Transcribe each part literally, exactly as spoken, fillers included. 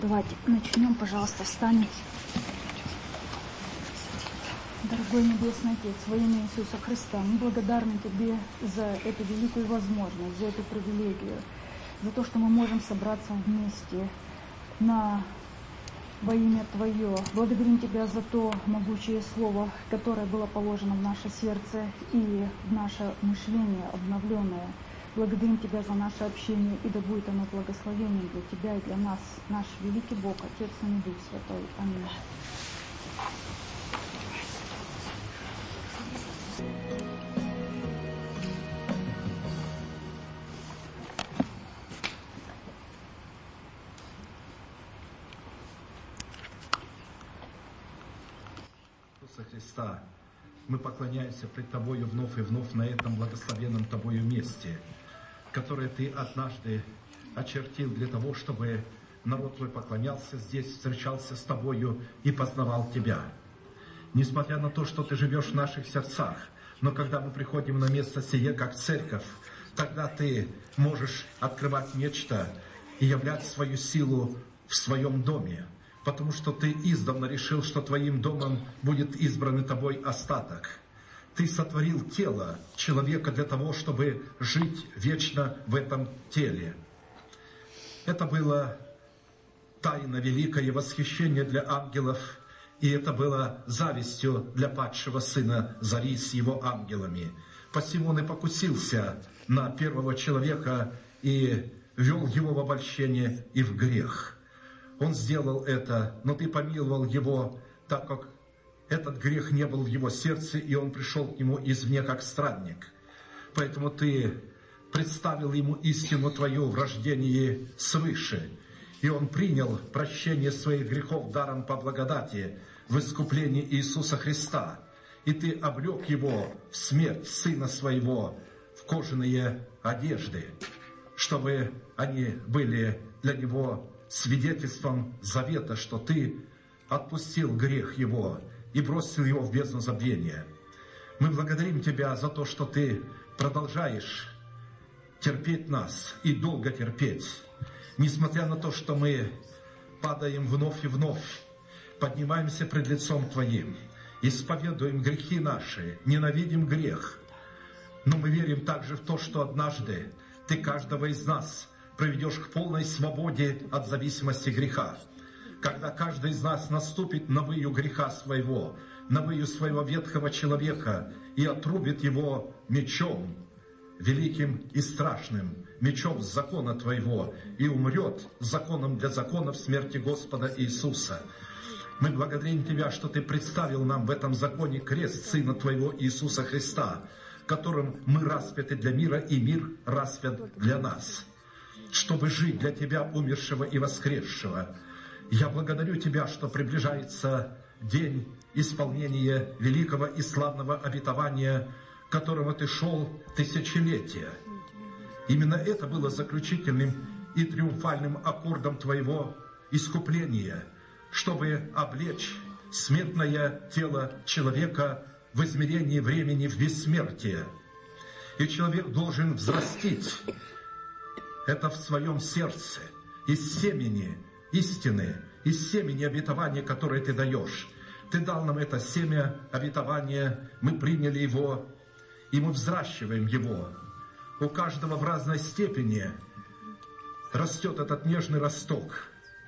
Давайте начнем, пожалуйста, встанем. Дорогой Небесный Отец, во имя Иисуса Христа, мы благодарны Тебе за эту великую возможность, за эту привилегию, за то, что мы можем собраться вместе на во имя Твое. Благодарим Тебя за то могучее Слово, которое было положено в наше сердце и в наше мышление обновленное. Благодарим Тебя за наше общение, и да будет оно благословением для Тебя и для нас, наш великий Бог, Отец и Дух Святой. Аминь. Христа, мы поклоняемся пред Тобою вновь и вновь на этом благословенном Тобою месте, которое Ты однажды очертил для того, чтобы народ Твой поклонялся здесь, встречался с Тобою и познавал Тебя. Несмотря на то, что Ты живешь в наших сердцах, но когда мы приходим на место сие, как церковь, тогда Ты можешь открывать нечто и являть свою силу в своем доме, потому что Ты издавна решил, что Твоим домом будет избранный Тобой остаток. Ты сотворил тело человека для того, чтобы жить вечно в этом теле. Это было тайна великое восхищение для ангелов, и это было завистью для падшего сына Зари с его ангелами. Посему он и покусился на первого человека и вел его в обольщение и в грех. Он сделал это, но Ты помиловал его, так как этот грех не был в его сердце, и он пришел к нему извне как странник. Поэтому Ты представил ему истину Твою в рождении свыше, и он принял прощение своих грехов даром по благодати в искуплении Иисуса Христа. И Ты облек его в смерть Сына Своего в кожаные одежды, чтобы они были для него свидетельством завета, что Ты отпустил грех его и бросил его в бездну забвения. Мы благодарим Тебя за то, что Ты продолжаешь терпеть нас и долго терпеть, несмотря на то, что мы падаем вновь и вновь, поднимаемся пред лицом Твоим, исповедуем грехи наши, ненавидим грех. Но мы верим также в то, что однажды Ты каждого из нас приведешь к полной свободе от зависимости греха. Когда каждый из нас наступит на выю греха своего, на выю своего ветхого человека и отрубит его мечом, великим и страшным, мечом закона Твоего, и умрет законом для закона в смерти Господа Иисуса. Мы благодарим Тебя, что Ты представил нам в этом законе крест Сына Твоего Иисуса Христа, которым мы распяты для мира, и мир распят для нас, чтобы жить для Тебя, умершего и воскресшего. Я благодарю Тебя, что приближается день исполнения великого и славного обетования, которого Ты шел тысячелетия. Именно это было заключительным и триумфальным аккордом Твоего искупления, чтобы облечь смертное тело человека в измерении времени в бессмертие. И человек должен взрастить это в своем сердце, из семени истины, из семени обетования, которое Ты даешь. Ты дал нам это семя обетования, мы приняли его, и мы взращиваем его. У каждого в разной степени растет этот нежный росток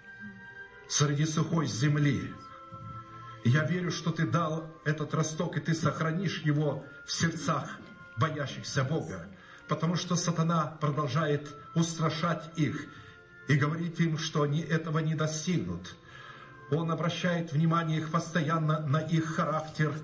среди сухой земли. И я верю, что Ты дал этот росток, и Ты сохранишь его в сердцах боящихся Бога, потому что сатана продолжает устрашать их и говорить им, что они этого не достигнут. Он обращает внимание их постоянно на их характер,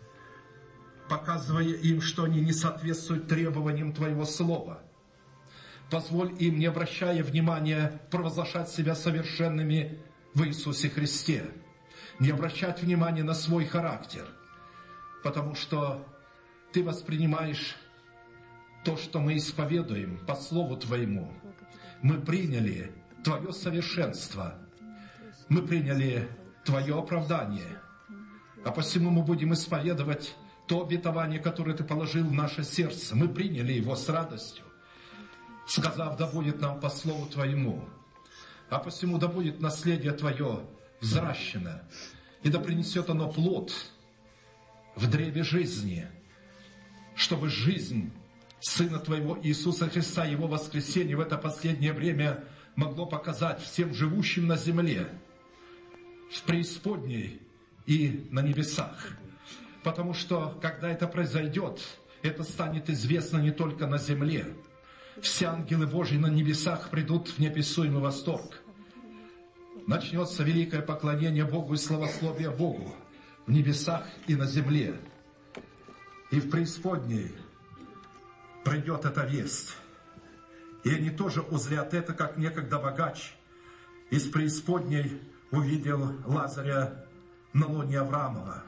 показывая им, что они не соответствуют требованиям Твоего Слова. Позволь им, не обращая внимания, провозглашать себя совершенными в Иисусе Христе, не обращать внимания на свой характер, потому что Ты воспринимаешь то, что мы исповедуем по Слову Твоему. Мы приняли Твое совершенство, мы приняли Твое оправдание, а посему мы будем исповедовать то обетование, которое Ты положил в наше сердце. Мы приняли его с радостью, сказав: да будет нам по Слову Твоему. А посему да будет наследие Твое взращено, и да принесет оно плод в древе жизни, чтобы жизнь Сына Твоего Иисуса Христа, Его воскресение в это последнее время могло показать всем живущим на земле, в преисподней и на небесах. Потому что, когда это произойдет, это станет известно не только на земле. Все ангелы Божьи на небесах придут в неописуемый восторг. Начнется великое поклонение Богу и славословие Богу в небесах и на земле. И в преисподней придет эта весть. И они тоже узрят это, как некогда богач из преисподней увидел Лазаря на лоне Авраамова.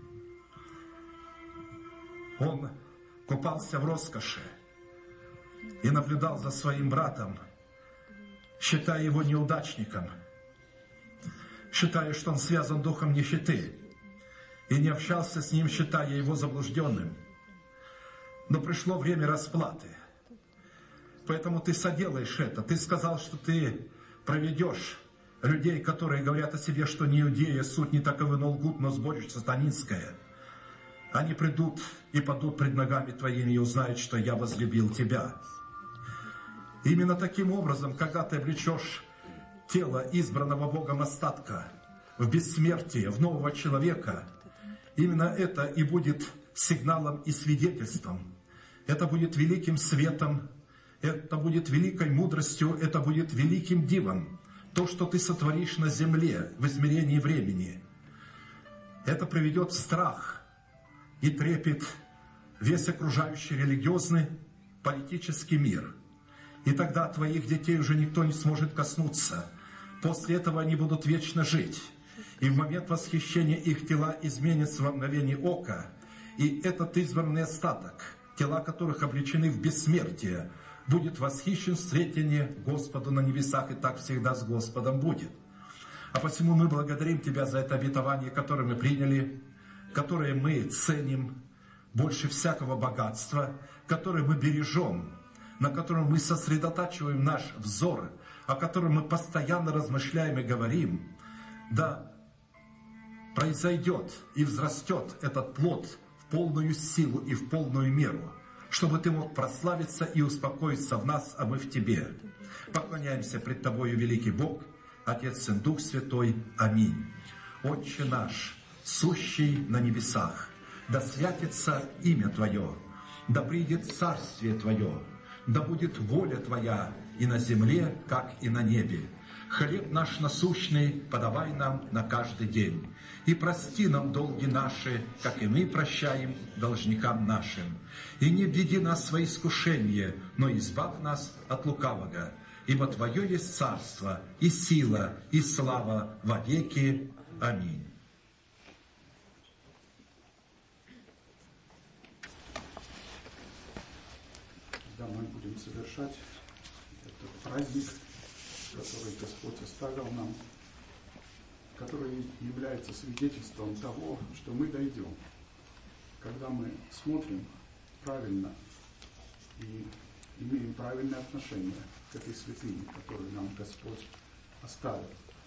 Он купался в роскоши и наблюдал за своим братом, считая его неудачником, считая, что он связан духом нищеты, и не общался с ним, считая его заблужденным. Но пришло время расплаты. Поэтому ты соделаешь это. Ты сказал, что ты проведешь людей, которые говорят о себе, что не иудеи, суть не таковы, но лгут, но сборище сатанинское. Они придут и падут пред ногами Твоими и узнают, что я возлюбил Тебя. Именно таким образом, когда ты облечешь тело избранного Богом остатка в бессмертие, в нового человека, именно это и будет сигналом и свидетельством. Это будет великим светом, это будет великой мудростью, это будет великим дивом. То, что ты сотворишь на земле в измерении времени, это приведет в страх и трепет весь окружающий религиозный, политический мир. И тогда твоих детей уже никто не сможет коснуться. После этого они будут вечно жить. И в момент восхищения их тела изменятся во мгновение ока. И этот избранный остаток, тела которых облечены в бессмертие, будет восхищен в встретении Господу на небесах, и так всегда с Господом будет. А посему мы благодарим Тебя за это обетование, которое мы приняли, которое мы ценим больше всякого богатства, которое мы бережем, на котором мы сосредотачиваем наш взор, о котором мы постоянно размышляем и говорим. Да произойдет и взрастет этот плод в полную силу и в полную меру, чтобы Ты мог прославиться и успокоиться в нас, а мы в Тебе. Поклоняемся пред Тобою, великий Бог, Отец, Сын, Дух Святой. Аминь. Отче наш, сущий на небесах, да святится имя Твое, да придет царствие Твое, да будет воля Твоя и на земле, как и на небе. Хлеб наш насущный подавай нам на каждый день. И прости нам долги наши, как и мы прощаем должникам нашим. И не введи нас в свои искушения, но избавь нас от лукавого. Ибо Твое есть царство, и сила, и слава во веки. Аминь. Да, мы будем совершать этот праздник, который Господь оставил нам, который является свидетельством того, что мы дойдем, когда мы смотрим правильно и имеем правильное отношение к этой святыне, которую нам Господь оставил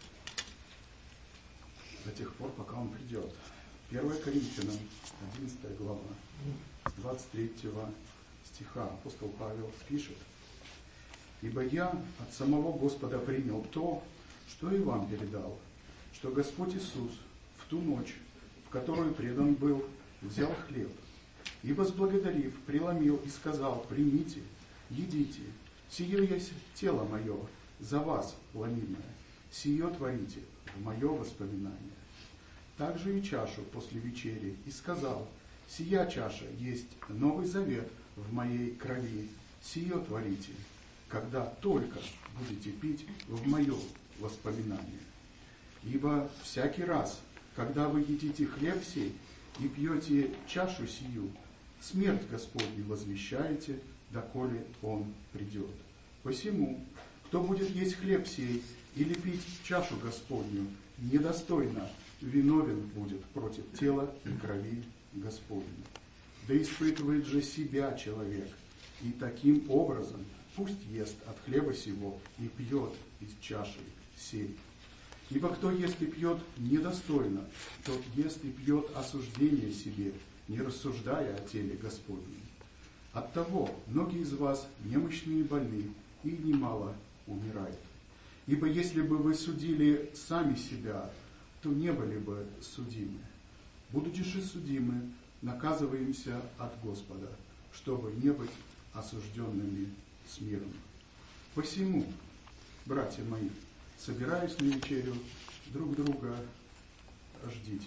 до тех пор, пока Он придет. первое Коринфянам, одиннадцатая глава, с двадцать третьего стиха апостол Павел пишет: «Ибо я от самого Господа принял то, что и вам передал, что Господь Иисус в ту ночь, в которую предан был, взял хлеб, и, возблагодарив, преломил и сказал: примите, едите, сие есть тело мое, за вас ломимое, сие творите в мое воспоминание. Также и чашу после вечери, и сказал: сия чаша есть новый завет в моей крови, сие творите, когда только будете пить в мое воспоминание. Ибо всякий раз, когда вы едите хлеб сей и пьете чашу сию, смерть Господню возвещаете, доколе Он придет. Посему, кто будет есть хлеб сей или пить чашу Господню, недостойно виновен будет против тела и крови Господней. Да испытывает же себя человек, и таким образом пусть ест от хлеба сего и пьет из чаши сей. Ибо кто ест и пьет недостойно, тот ест и пьет осуждение себе, не рассуждая о теле Господнем. Оттого многие из вас немощные и больны, и немало умирают. Ибо если бы вы судили сами себя, то не были бы судимы. Будучи же судимы, наказываемся от Господа, чтобы не быть осужденными с миром. Посему, братья мои, собираясь на вечерю, друг друга ждите.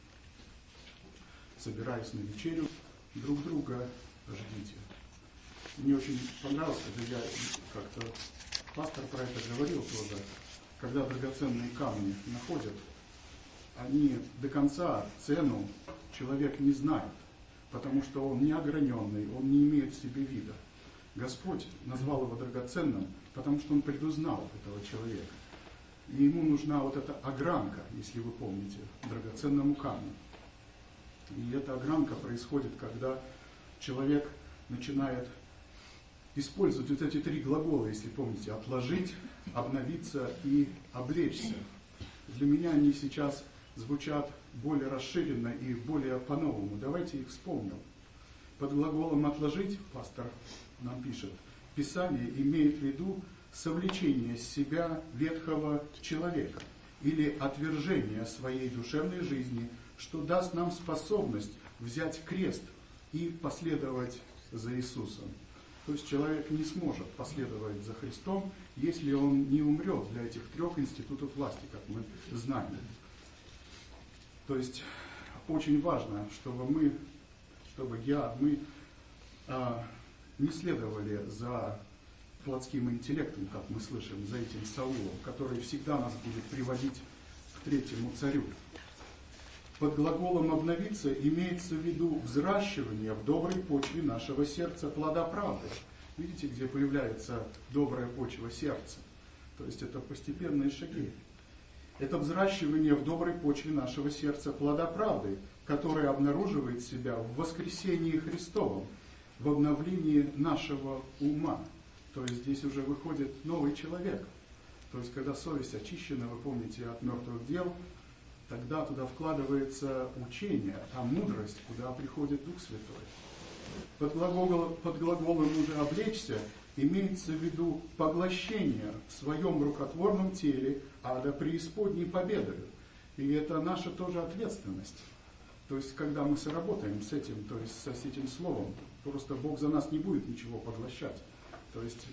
Собираясь на вечерю, друг друга ждите. Мне очень понравилось, когда я как-то пастор про это говорил тоже, когда драгоценные камни находят, они до конца цену человек не знает, потому что он не ограненный, он не имеет в себе вида. Господь назвал его драгоценным, потому что он предузнал этого человека. И ему нужна вот эта огранка, если вы помните, драгоценному камню. И эта огранка происходит, когда человек начинает использовать вот эти три глагола, если помните: отложить, обновиться и облечься. Для меня они сейчас звучат более расширенно и более по-новому. Давайте их вспомним. Под глаголом «отложить» пастор нам пишет: Писание имеет в виду совлечение с себя ветхого человека или отвержение своей душевной жизни, что даст нам способность взять крест и последовать за Иисусом. То есть человек не сможет последовать за Христом, если он не умрет для этих трех институтов власти, как мы знаем. То есть очень важно, чтобы мы, чтобы я, мы а, не следовали за плотским интеллектом, как мы слышим, за этим Саулом, который всегда нас будет приводить к третьему царю. Под глаголом «обновиться» имеется в виду взращивание в доброй почве нашего сердца плода правды. Видите, где появляется добрая почва сердца? То есть это постепенные шаги. Это взращивание в доброй почве нашего сердца плода правды, которое обнаруживает себя в воскресении Христовом, в обновлении нашего ума. То есть здесь уже выходит новый человек. То есть когда совесть очищена, вы помните, от мертвых дел, тогда туда вкладывается учение, а мудрость, куда приходит Дух Святой. Под глаголом, под глаголом уже «облечься» имеется в виду поглощение в своем рукотворном теле ада преисподней победою. И это наша тоже ответственность. То есть, когда мы соработаем с этим, то есть с этим словом, просто Бог за нас не будет ничего поглощать. То есть,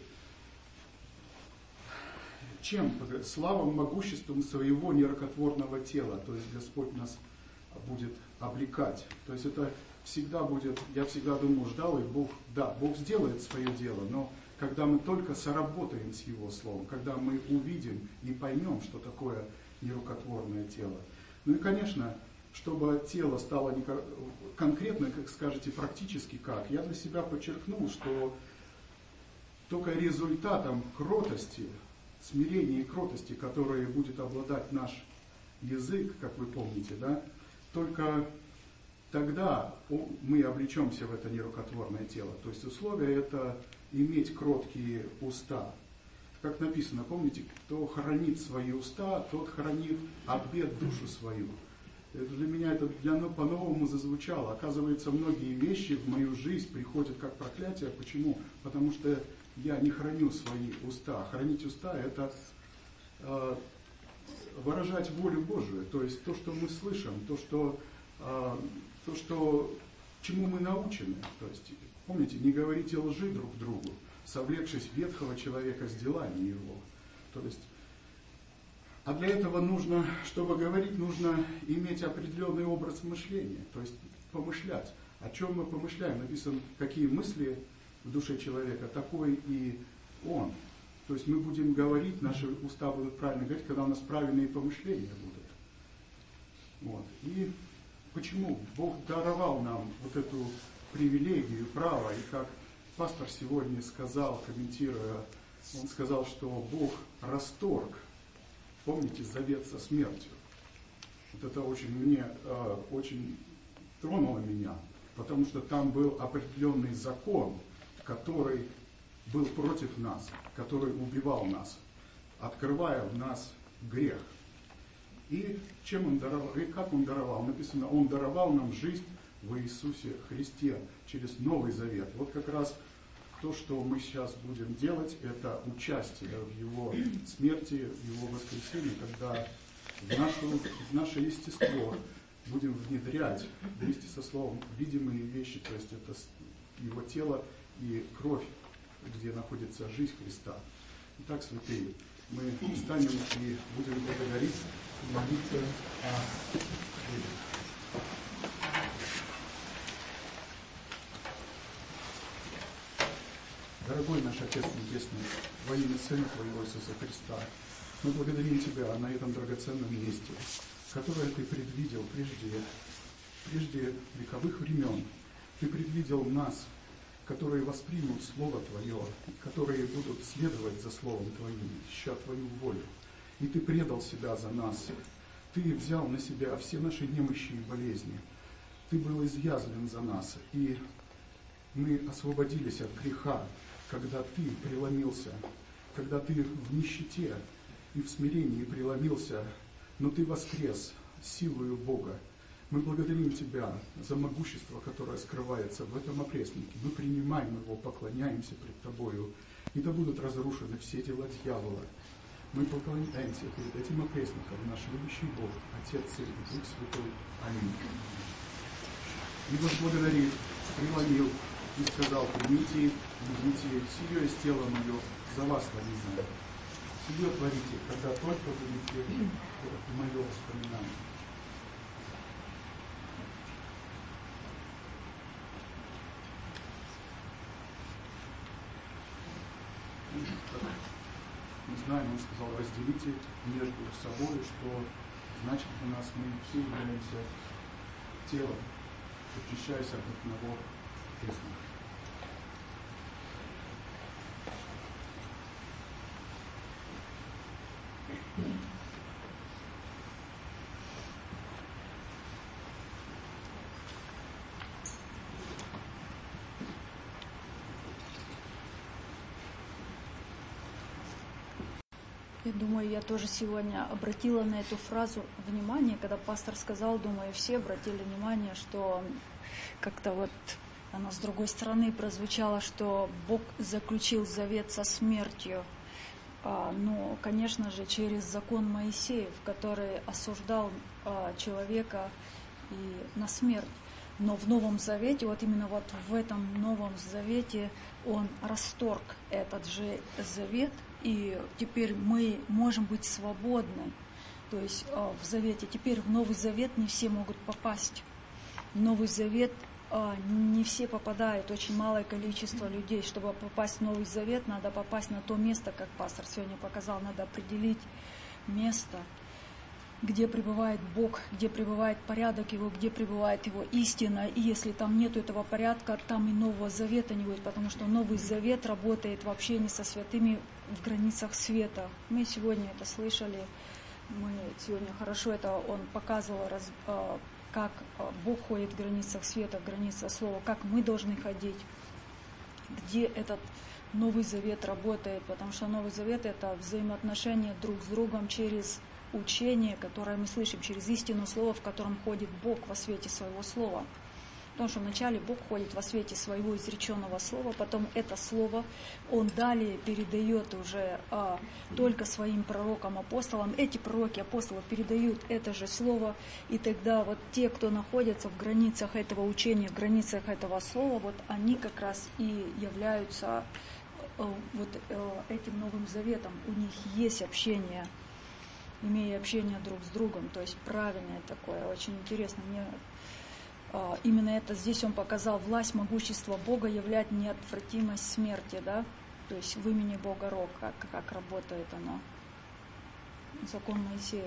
чем? Славом, могуществом своего нерукотворного тела. То есть Господь нас будет облекать. То есть это всегда будет, я всегда думал, ждал, и Бог, да, Бог сделает свое дело, но когда мы только соработаем с Его Словом, когда мы увидим и поймем, что такое нерукотворное тело. Ну и, конечно, чтобы тело стало не конкретно, как скажете, практически как, я для себя подчеркнул, что только результатом кротости, смирения и кротости, которые будет обладать наш язык, как вы помните, да, только тогда мы облечемся в это нерукотворное тело. То есть условие это иметь кроткие уста. Как написано, помните, кто хранит свои уста, тот хранит от бед душу свою. Это для меня это для, ну, по-новому зазвучало. Оказывается, многие вещи в мою жизнь приходят как проклятие. Почему? Потому что я не храню свои уста. Хранить уста – это э, выражать волю Божию. То есть то, что мы слышим, то, что, э, то, что, чему мы научены. То есть, помните, не говорите лжи друг другу, совлекшись ветхого человека с делами его. То есть, а для этого нужно, чтобы говорить, нужно иметь определенный образ мышления. То есть помышлять. О чем мы помышляем? Написано, какие мысли в душе человека, такой и он. То есть мы будем говорить, наши уста будут правильно говорить, когда у нас правильные помышления будут. Вот. И почему? Бог даровал нам вот эту привилегию, право, и как пастор сегодня сказал, комментируя, он сказал, что Бог расторг, помните, завет со смертью. Вот это очень мне, очень тронуло меня, потому что там был определенный закон, который был против нас, который убивал нас, открывая в нас грех. И чем он даровал, и как он даровал? Написано, он даровал нам жизнь в Иисусе Христе через Новый Завет. Вот как раз то, что мы сейчас будем делать, это участие в Его смерти, в Его воскресении, когда в, нашу, в наше естество будем внедрять вместе со Словом видимые вещи, то есть это Его тело и кровь, где находится жизнь Христа. Итак, святые, мы встанем и будем благодарить и молиться о вере. Дорогой наш Отец Небесный, во имя Сына Твоего Иисуса Христа, мы благодарим Тебя на этом драгоценном месте, которое Ты предвидел прежде, прежде вековых времен. Ты предвидел нас, которые воспримут Слово Твое, которые будут следовать за Словом Твоим, ища Твою волю. И Ты предал себя за нас. Ты взял на себя все наши немощи и болезни. Ты был изъязвлен за нас, и мы освободились от греха, когда Ты преломился, когда Ты в нищете и в смирении преломился, но Ты воскрес силою Бога. Мы благодарим Тебя за могущество, которое скрывается в этом опреснике. Мы принимаем его, поклоняемся пред Тобою, и да будут разрушены все дела дьявола. Мы поклоняемся перед этим опресником, наш любящий Бог, Отец, Сын и Дух Святой. Аминь. И вас благодарит, преломил и сказал: примите, любите, сие есть тело мое, за вас творимое. Сие творите, когда только будете мое воспоминание. Мы знаем, он сказал, разделите между собой, что значит для нас мы все являемся телом, очищаясь от одного признака. Я думаю, я тоже сегодня обратила на эту фразу внимание, когда пастор сказал, думаю, все обратили внимание, что как-то вот оно с другой стороны прозвучало, что Бог заключил завет со смертью. А, ну, конечно же, через закон Моисеев, который осуждал а, человека и на смерть. Но в Новом Завете, вот именно вот в этом Новом Завете он расторг этот же завет, и теперь мы можем быть свободны. То есть в Завете, теперь в Новый Завет не все могут попасть. В Новый Завет не все попадают, очень малое количество людей. Чтобы попасть в Новый Завет, надо попасть на то место, как пастор сегодня показал, надо определить место, где пребывает Бог, где пребывает порядок Его, где пребывает Его истина. И если там нету этого порядка, там и Нового Завета не будет, потому что Новый Завет работает в общении со святыми в границах света. Мы сегодня это слышали, мы сегодня хорошо это он показывал, как Бог ходит в границах света, в границах слова, как мы должны ходить, где этот Новый Завет работает, потому что Новый Завет — это взаимоотношения друг с другом через учение, которое мы слышим, через истину слова, в котором ходит Бог во свете своего слова. Потому что вначале Бог ходит во свете своего изреченного слова, потом это слово Он далее передает уже а, только своим пророкам, апостолам. Эти пророки, апостолы передают это же слово, и тогда вот те, кто находятся в границах этого учения, в границах этого слова, вот они как раз и являются а, вот а, этим Новым Заветом. У них есть общение, имея общение друг с другом, то есть правильное такое, очень интересно. Мне а, именно это здесь он показал власть, могущество Бога являть неотвратимость смерти, да, то есть в имени Бога Рог, как, как работает оно, закон Моисеев.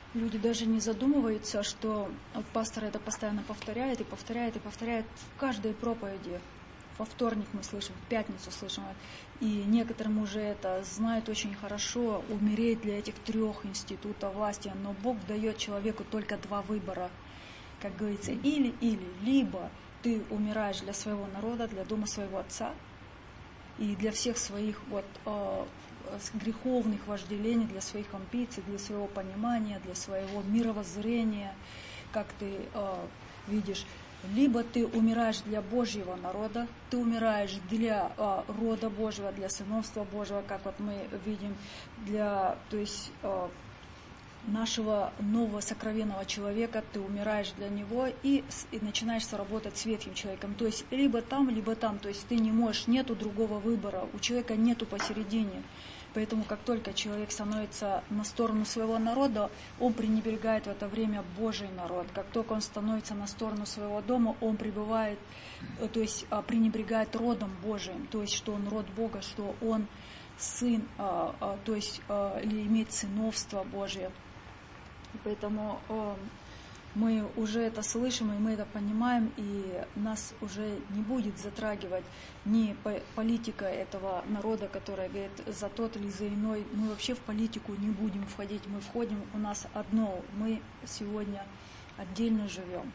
Люди даже не задумываются, что вот пастор это постоянно повторяет и повторяет и повторяет в каждой проповеди. Во вторник мы слышим, в пятницу слышим. И некоторым уже это знают очень хорошо, умереть для этих трех институтов власти. Но Бог дает человеку только два выбора. Как говорится, или-или. Либо ты умираешь для своего народа, для дома своего отца, и для всех своих вот э, греховных вожделений, для своих амбиций, для своего понимания, для своего мировоззрения, как ты э, видишь. Либо ты умираешь для Божьего народа, ты умираешь для э, рода Божьего, для сыновства Божьего, как вот мы видим, для, то есть, э, нашего нового сокровенного человека, ты умираешь для него и, и начинаешь работать с ветхим человеком. То есть либо там, либо там. То есть ты не можешь, нету другого выбора, у человека нету посередине. Поэтому как только человек становится на сторону своего народа, он пренебрегает в это время Божий народ. Как только он становится на сторону своего дома, он пребывает, то есть пренебрегает родом Божиим. То есть что он род Бога, что он сын, то есть или имеет сыновство Божие. И поэтому э, мы уже это слышим, и мы это понимаем, и нас уже не будет затрагивать ни политика этого народа, которая говорит за тот или за иной. Мы вообще в политику не будем входить, мы входим, у нас одно, мы сегодня отдельно живем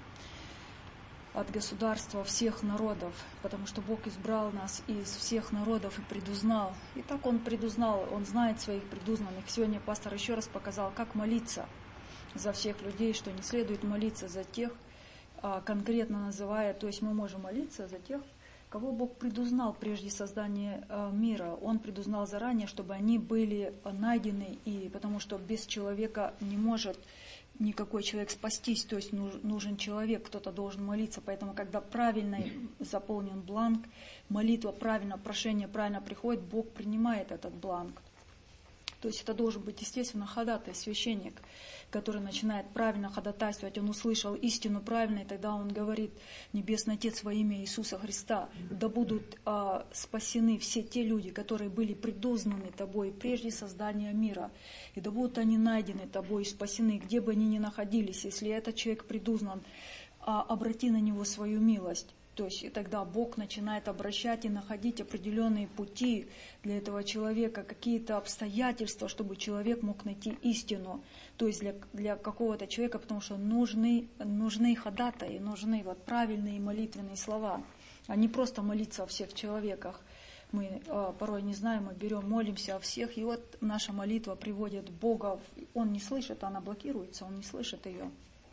от государства всех народов, потому что Бог избрал нас из всех народов и предузнал. И так Он предузнал, Он знает своих предузнанных. Сегодня пастор еще раз показал, как молиться за всех людей, что не следует молиться за тех, конкретно называя, то есть мы можем молиться за тех, кого Бог предузнал прежде создания мира. Он предузнал заранее, чтобы они были найдены, и потому что без человека не может никакой человек спастись, то есть нужен человек, кто-то должен молиться. Поэтому, когда правильно заполнен бланк, молитва правильно, прошение правильно приходит, Бог принимает этот бланк. То есть это должен быть, естественно, ходатай, священник, который начинает правильно ходатайствовать. Он услышал истину правильно, и тогда он говорит: Небесный Отец, во имя Иисуса Христа, да будут а, спасены все те люди, которые были предузнаны Тобой прежде создания мира, и да будут они найдены Тобой и спасены, где бы они ни находились. Если этот человек предузнан, а, обрати на него свою милость. То есть и тогда Бог начинает обращать и находить определенные пути для этого человека, какие-то обстоятельства, чтобы человек мог найти истину. То есть для, для какого-то человека, потому что нужны, нужны ходатаи, нужны вот правильные молитвенные слова, а не просто молиться о всех человеках. Мы э, порой не знаем, мы берем, молимся о всех, и вот наша молитва приводит Бога. Он не слышит, она блокируется, он не слышит ее.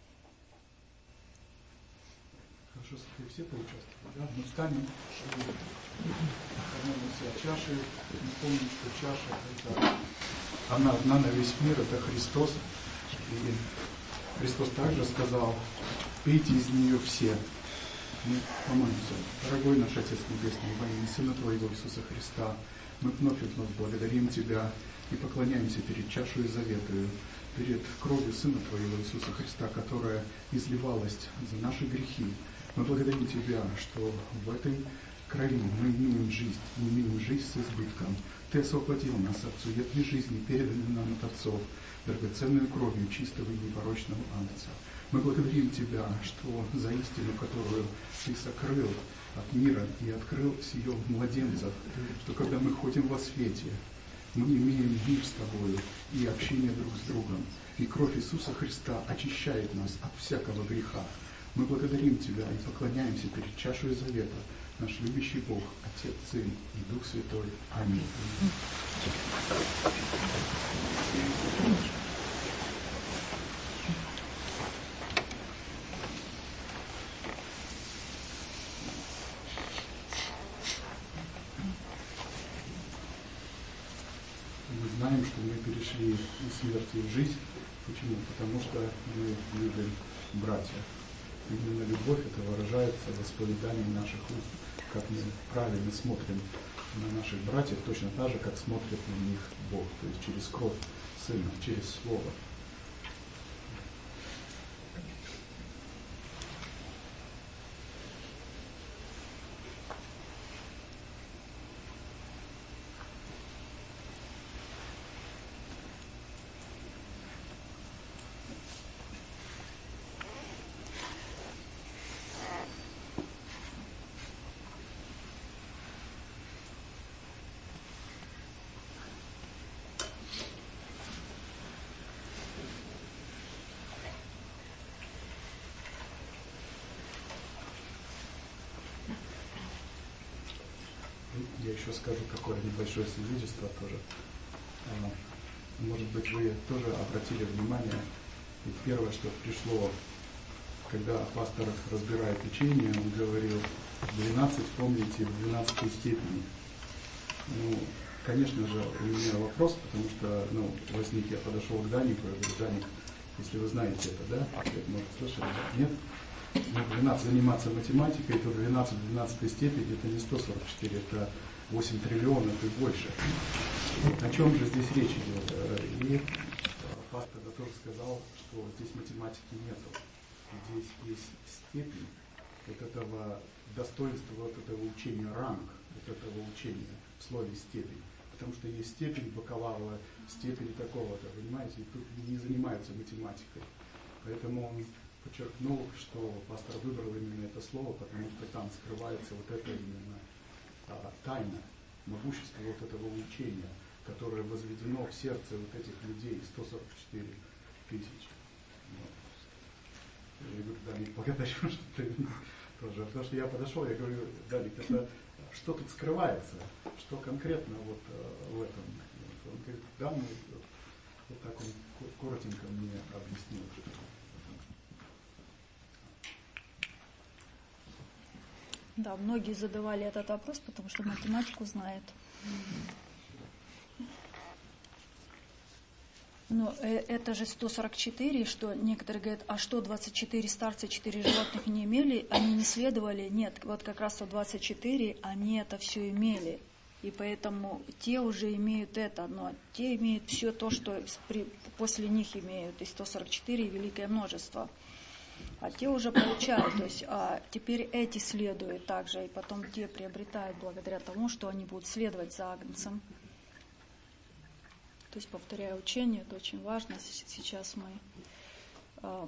Хорошо, если все поучаствовали, да? Мы встанем, поклонимся чашей, напомним, что чаша это она одна на весь мир, это Христос. И Христос также сказал: пейте из нее все. Мы помолимся. Дорогой наш Отец Небесный, во имя Сына Твоего Иисуса Христа, мы вновь и вновь благодарим Тебя и поклоняемся перед чашей заветою, перед кровью Сына Твоего Иисуса Христа, которая изливалась за наши грехи. Мы благодарим Тебя, что в этой крови мы имеем жизнь, мы имеем жизнь с избытком. Ты освободил нас от суетной жизни, переданной нам от отцов, драгоценной кровью чистого и непорочного Агнца. Мы благодарим Тебя, что за истину, которую Ты сокрыл от мира и открыл сие младенцев, что когда мы ходим во свете, мы имеем мир с Тобою и общение друг с другом. И кровь Иисуса Христа очищает нас от всякого греха. Мы благодарим Тебя и поклоняемся перед чашей завета, наш любящий Бог, Отец, Сын и Дух Святой. Аминь. Мы знаем, что мы перешли из смерти в жизнь. Почему? Потому что мы любим братья. Именно любовь это выражается в исповедании наших уст, как мы правильно смотрим на наших братьев, точно так же, как смотрит на них Бог, то есть через кровь Сына, через Слово. я еще скажу такое небольшое свидетельство тоже. Может быть, вы тоже обратили внимание, ведь первое, что пришло, когда пастор разбирает учение, он говорил, двенадцать помните в двенадцатой степени. Ну, конечно же, у меня вопрос, потому что ну, возник, я подошел к Данику, я говорю, Даник, если вы знаете это, да? Может, слышали? Нет? Ну, двенадцать заниматься математикой, то двенадцать в двенадцатой степени, это не сто сорок четыре, это восемь триллионов и больше. О чем же здесь речь идет? И пастор тоже сказал, что здесь математики нету. Здесь есть степень вот этого достоинства, вот этого учения, ранг вот этого учения в слове степень. Потому что есть степень бакалавра, степень такого-то, понимаете, и тут не занимаются математикой. Поэтому он подчеркнул, что пастор выбрал именно это слово, потому что там скрывается вот это именно а, тайна, могущество вот этого учения, которое возведено в сердце вот этих людей, сто сорок четыре тысячи. Вот. Я говорю, Даник, благодарю, что ты тоже. Потому что я подошел, я говорю, Даник, это что тут скрывается, что конкретно вот в этом. Он говорит, да, мы, вот так он коротенько мне объяснил. Да, многие задавали этот вопрос, потому что математику знают. Но это же сто сорок четыре, что некоторые говорят, а что двадцать четыре старца, четыре животных не имели, они не следовали. Нет, вот как раз сто двадцать четыре, они это все имели. И поэтому те уже имеют это, но те имеют все то, что при, после них имеют, и сто сорок четыре, и великое множество. А те уже получают, то есть а теперь эти следуют также, и потом те приобретают благодаря тому, что они будут следовать за Агнцем. То есть, повторяю, учение, это очень важно. Сейчас мы э,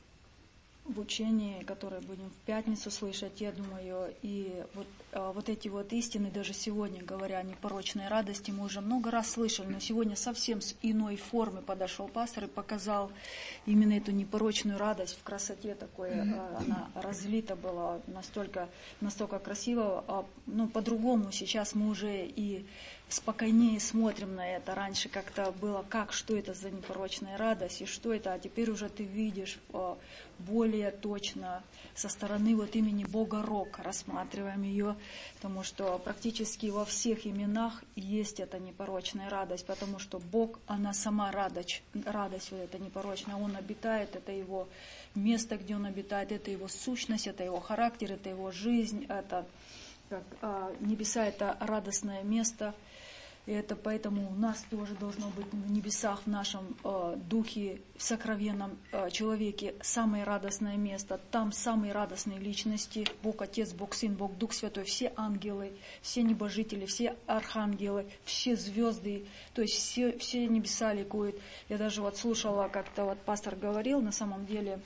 в учении, которое будем в пятницу слышать, я думаю, и вот, э, вот эти вот истины, даже сегодня, говоря о непорочной радости, мы уже много раз слышали, но сегодня совсем с иной формы подошел пастор и показал именно эту непорочную радость в красоте такой, э, она разлита была настолько, настолько красиво, а, ну, по-другому сейчас мы уже и спокойнее смотрим на это. Раньше как-то было, как, что это за непорочная радость и что это, а теперь уже ты видишь более точно со стороны вот имени Бога Рок, рассматриваем ее, потому что практически во всех именах есть эта непорочная радость, потому что Бог, она сама радость, радость вот эта непорочная, Он обитает, это Его место, где Он обитает, это Его сущность, это Его характер, это Его жизнь, это как, а, небеса, это радостное место. И это поэтому у нас тоже должно быть в небесах, в нашем э, духе, в сокровенном э, человеке самое радостное место. Там самые радостные личности. Бог Отец, Бог Сын, Бог Дух Святой. Все ангелы, все небожители, все архангелы, все звезды. То есть все, все небеса ликуют. Я даже вот слушала, как-то вот пастор говорил, на самом деле...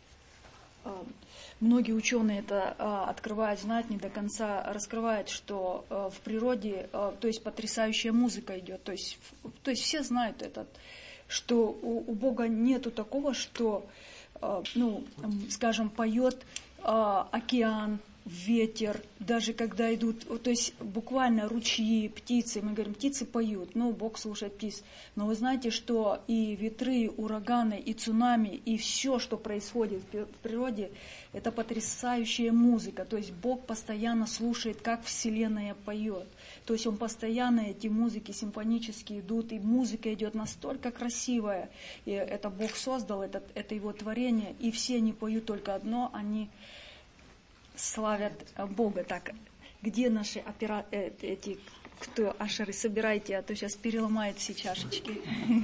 Э, Многие ученые это а, открывают, знают, не до конца раскрывают, что а, в природе, а, то есть потрясающая музыка идет. То есть, в, то есть все знают это, что у, у Бога нету такого, что, а, ну, скажем, поет а, океан, ветер, даже когда идут, то есть буквально ручьи, птицы, мы говорим, птицы поют, ну, Бог слушает птиц. Но вы знаете, что и ветры, и ураганы, и цунами, и все, что происходит в природе, это потрясающая музыка. То есть Бог постоянно слушает, как Вселенная поет. То есть Он постоянно, эти музыки симфонические идут, и музыка идет настолько красивая. И это Бог создал, это, это Его творение, и все они поют только одно, они славят Бога. Так, где наши опера... эти, кто ашеры, собирайте, а то сейчас переломают все чашечки.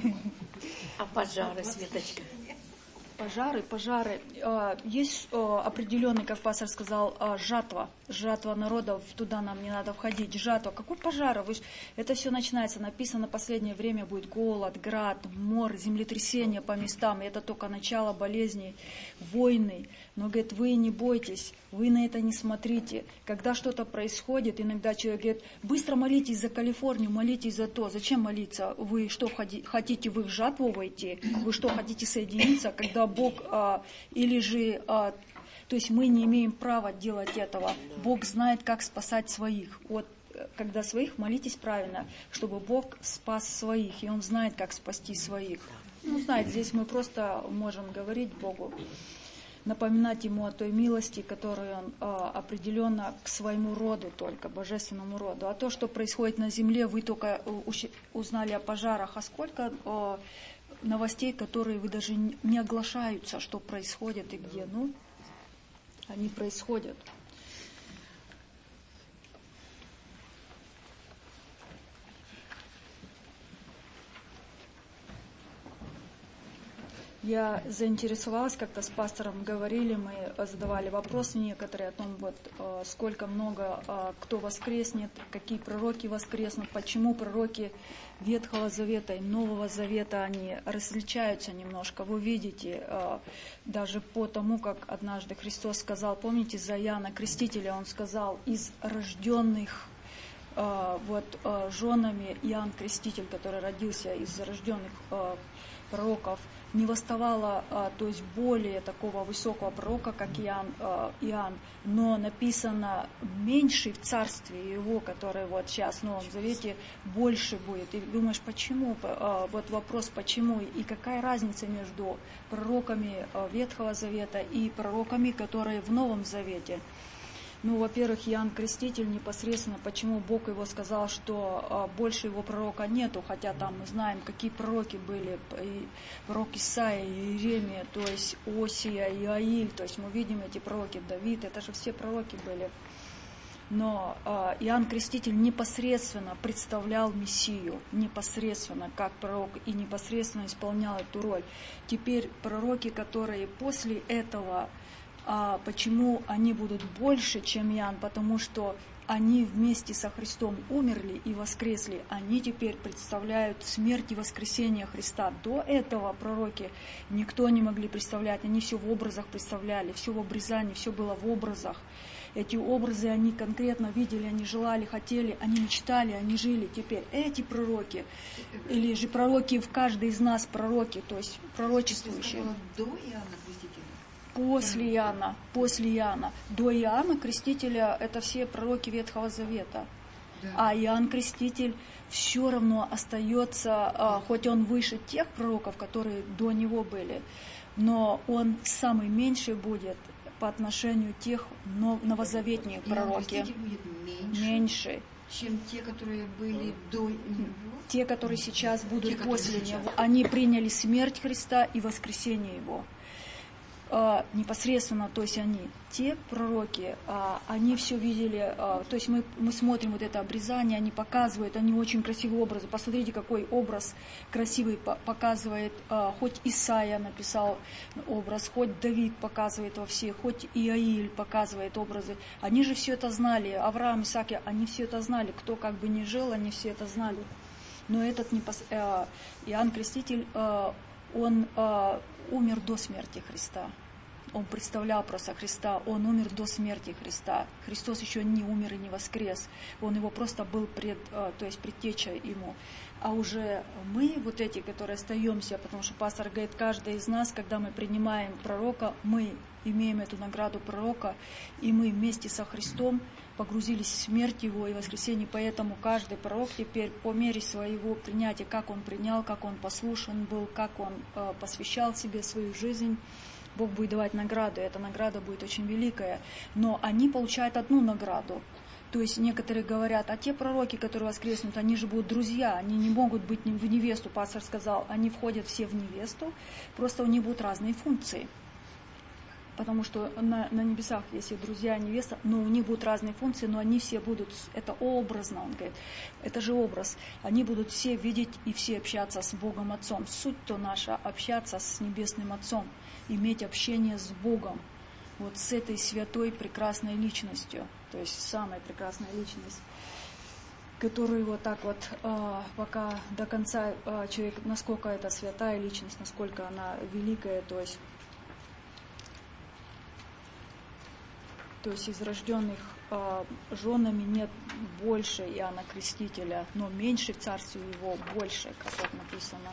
А пожары, Светочка? Пожары, пожары. Есть определенный, как пастор сказал, жатва. Жатва народов, туда нам не надо входить. Жатва. Какой пожар? Вы ж... Это все начинается. Написано, в последнее время будет голод, град, мор, землетрясение по местам. И это только начало болезней, войны. Но, говорит, вы не бойтесь, вы на это не смотрите. Когда что-то происходит, иногда человек говорит, быстро молитесь за Калифорнию, молитесь за то. Зачем молиться? Вы что, хотите в их жатву войти? Вы что, хотите соединиться, когда Бог а, или же... А, то есть мы не имеем права делать этого. Бог знает, как спасать своих. Вот когда своих, молитесь правильно, чтобы Бог спас своих, и Он знает, как спасти своих. Ну, знаете, здесь мы просто можем говорить Богу, напоминать Ему о той милости, которую Он э, определенно к своему роду только, божественному роду. А то, что происходит на земле, вы только узнали о пожарах, а сколько э, новостей, которые вы даже не оглашаются, что происходит и где. Ну, они происходят. Я заинтересовалась, как-то с пастором говорили, мы задавали вопросы некоторые о том, вот сколько много, кто воскреснет, какие пророки воскреснут, почему пророки Ветхого Завета и Нового Завета, они различаются немножко. Вы видите, даже по тому, как однажды Христос сказал, помните, за Иоанна Крестителя, Он сказал, из рожденных вот женами Иоанн Креститель, который родился из рожденных пророков, не восставало, то есть более такого высокого пророка, как Иоанн, Иоанн, но написано меньший в царстве его, который вот сейчас в Новом Завете, больше будет. И думаешь, почему? Вот вопрос, почему? И какая разница между пророками Ветхого Завета и пророками, которые в Новом Завете? Ну, во-первых, Иоанн Креститель непосредственно, почему Бог его сказал, что а, больше его пророка нету, хотя там мы знаем, какие пророки были, и пророк Исаия, Иеремия, то есть Осия, Иаиль, то есть мы видим эти пророки, Давид, это же все пророки были. Но а, Иоанн Креститель непосредственно представлял Мессию, непосредственно как пророк, и непосредственно исполнял эту роль. Теперь пророки, которые после этого... А почему они будут больше, чем Иоанн? Потому что они вместе со Христом умерли и воскресли. Они теперь представляют смерть и воскресение Христа. До этого пророки никто не могли представлять. Они все в образах представляли, все в обрезании, все было в образах. Эти образы они конкретно видели, они желали, хотели, они мечтали, они жили. Теперь эти пророки, или же пророки в каждой из нас пророки, то есть пророчествующие. До Иоанна Крестителя? После Иоанна, после Иоанна. До Иоанна Крестителя это все пророки Ветхого Завета. Да. А Иоанн Креститель все равно остается, да. Хоть он выше тех пророков, которые до него были, но он самый меньший будет по отношению тех новозаветных пророки. Иоанн Креститель будет меньше, меньше, чем те, которые были до него. Те, которые сейчас будут те, после сейчас. него. Они приняли смерть Христа и воскресение Его. Непосредственно, то есть они, те пророки, они все видели, то есть мы, мы смотрим вот это обрезание, они показывают, они очень красивые образы. Посмотрите, какой образ красивый показывает, хоть Исаия написал образ, хоть Давид показывает во всех, хоть Иаиль показывает образы. Они же все это знали, Авраам, Исаак, они все это знали, кто как бы ни жил, они все это знали. Но этот непос... Иоанн Креститель, он умер до смерти Христа. Он представлял просто Христа, он умер до смерти Христа. Христос еще не умер и не воскрес. Он его просто был пред, то есть предтеча ему. А уже мы, вот эти, которые остаемся, потому что пастор говорит, каждый из нас, когда мы принимаем пророка, мы имеем эту награду пророка, и мы вместе со Христом погрузились в смерть Его и воскресение. Поэтому каждый пророк теперь по мере своего принятия, как он принял, как он послушен был, как он э, посвящал себе свою жизнь, Бог будет давать награду, и эта награда будет очень великая. Но они получают одну награду. То есть некоторые говорят, а те пророки, которые воскреснут, они же будут друзья, они не могут быть в невесту. Пастор сказал, они входят все в невесту, просто у них будут разные функции. Потому что на, на небесах есть и друзья, и невеста, но у них будут разные функции, но они все будут, это образно, он говорит, это же образ. Они будут все видеть и все общаться с Богом Отцом. Суть-то наша общаться с Небесным Отцом, иметь общение с Богом, вот с этой святой прекрасной личностью, то есть самая прекрасная личность, которую вот так вот, э, пока до конца э, человек, насколько это святая личность, насколько она великая, то есть То есть из рожденных э, женами нет больше Иоанна Крестителя, но меньше в царстве его, больше, как вот написано.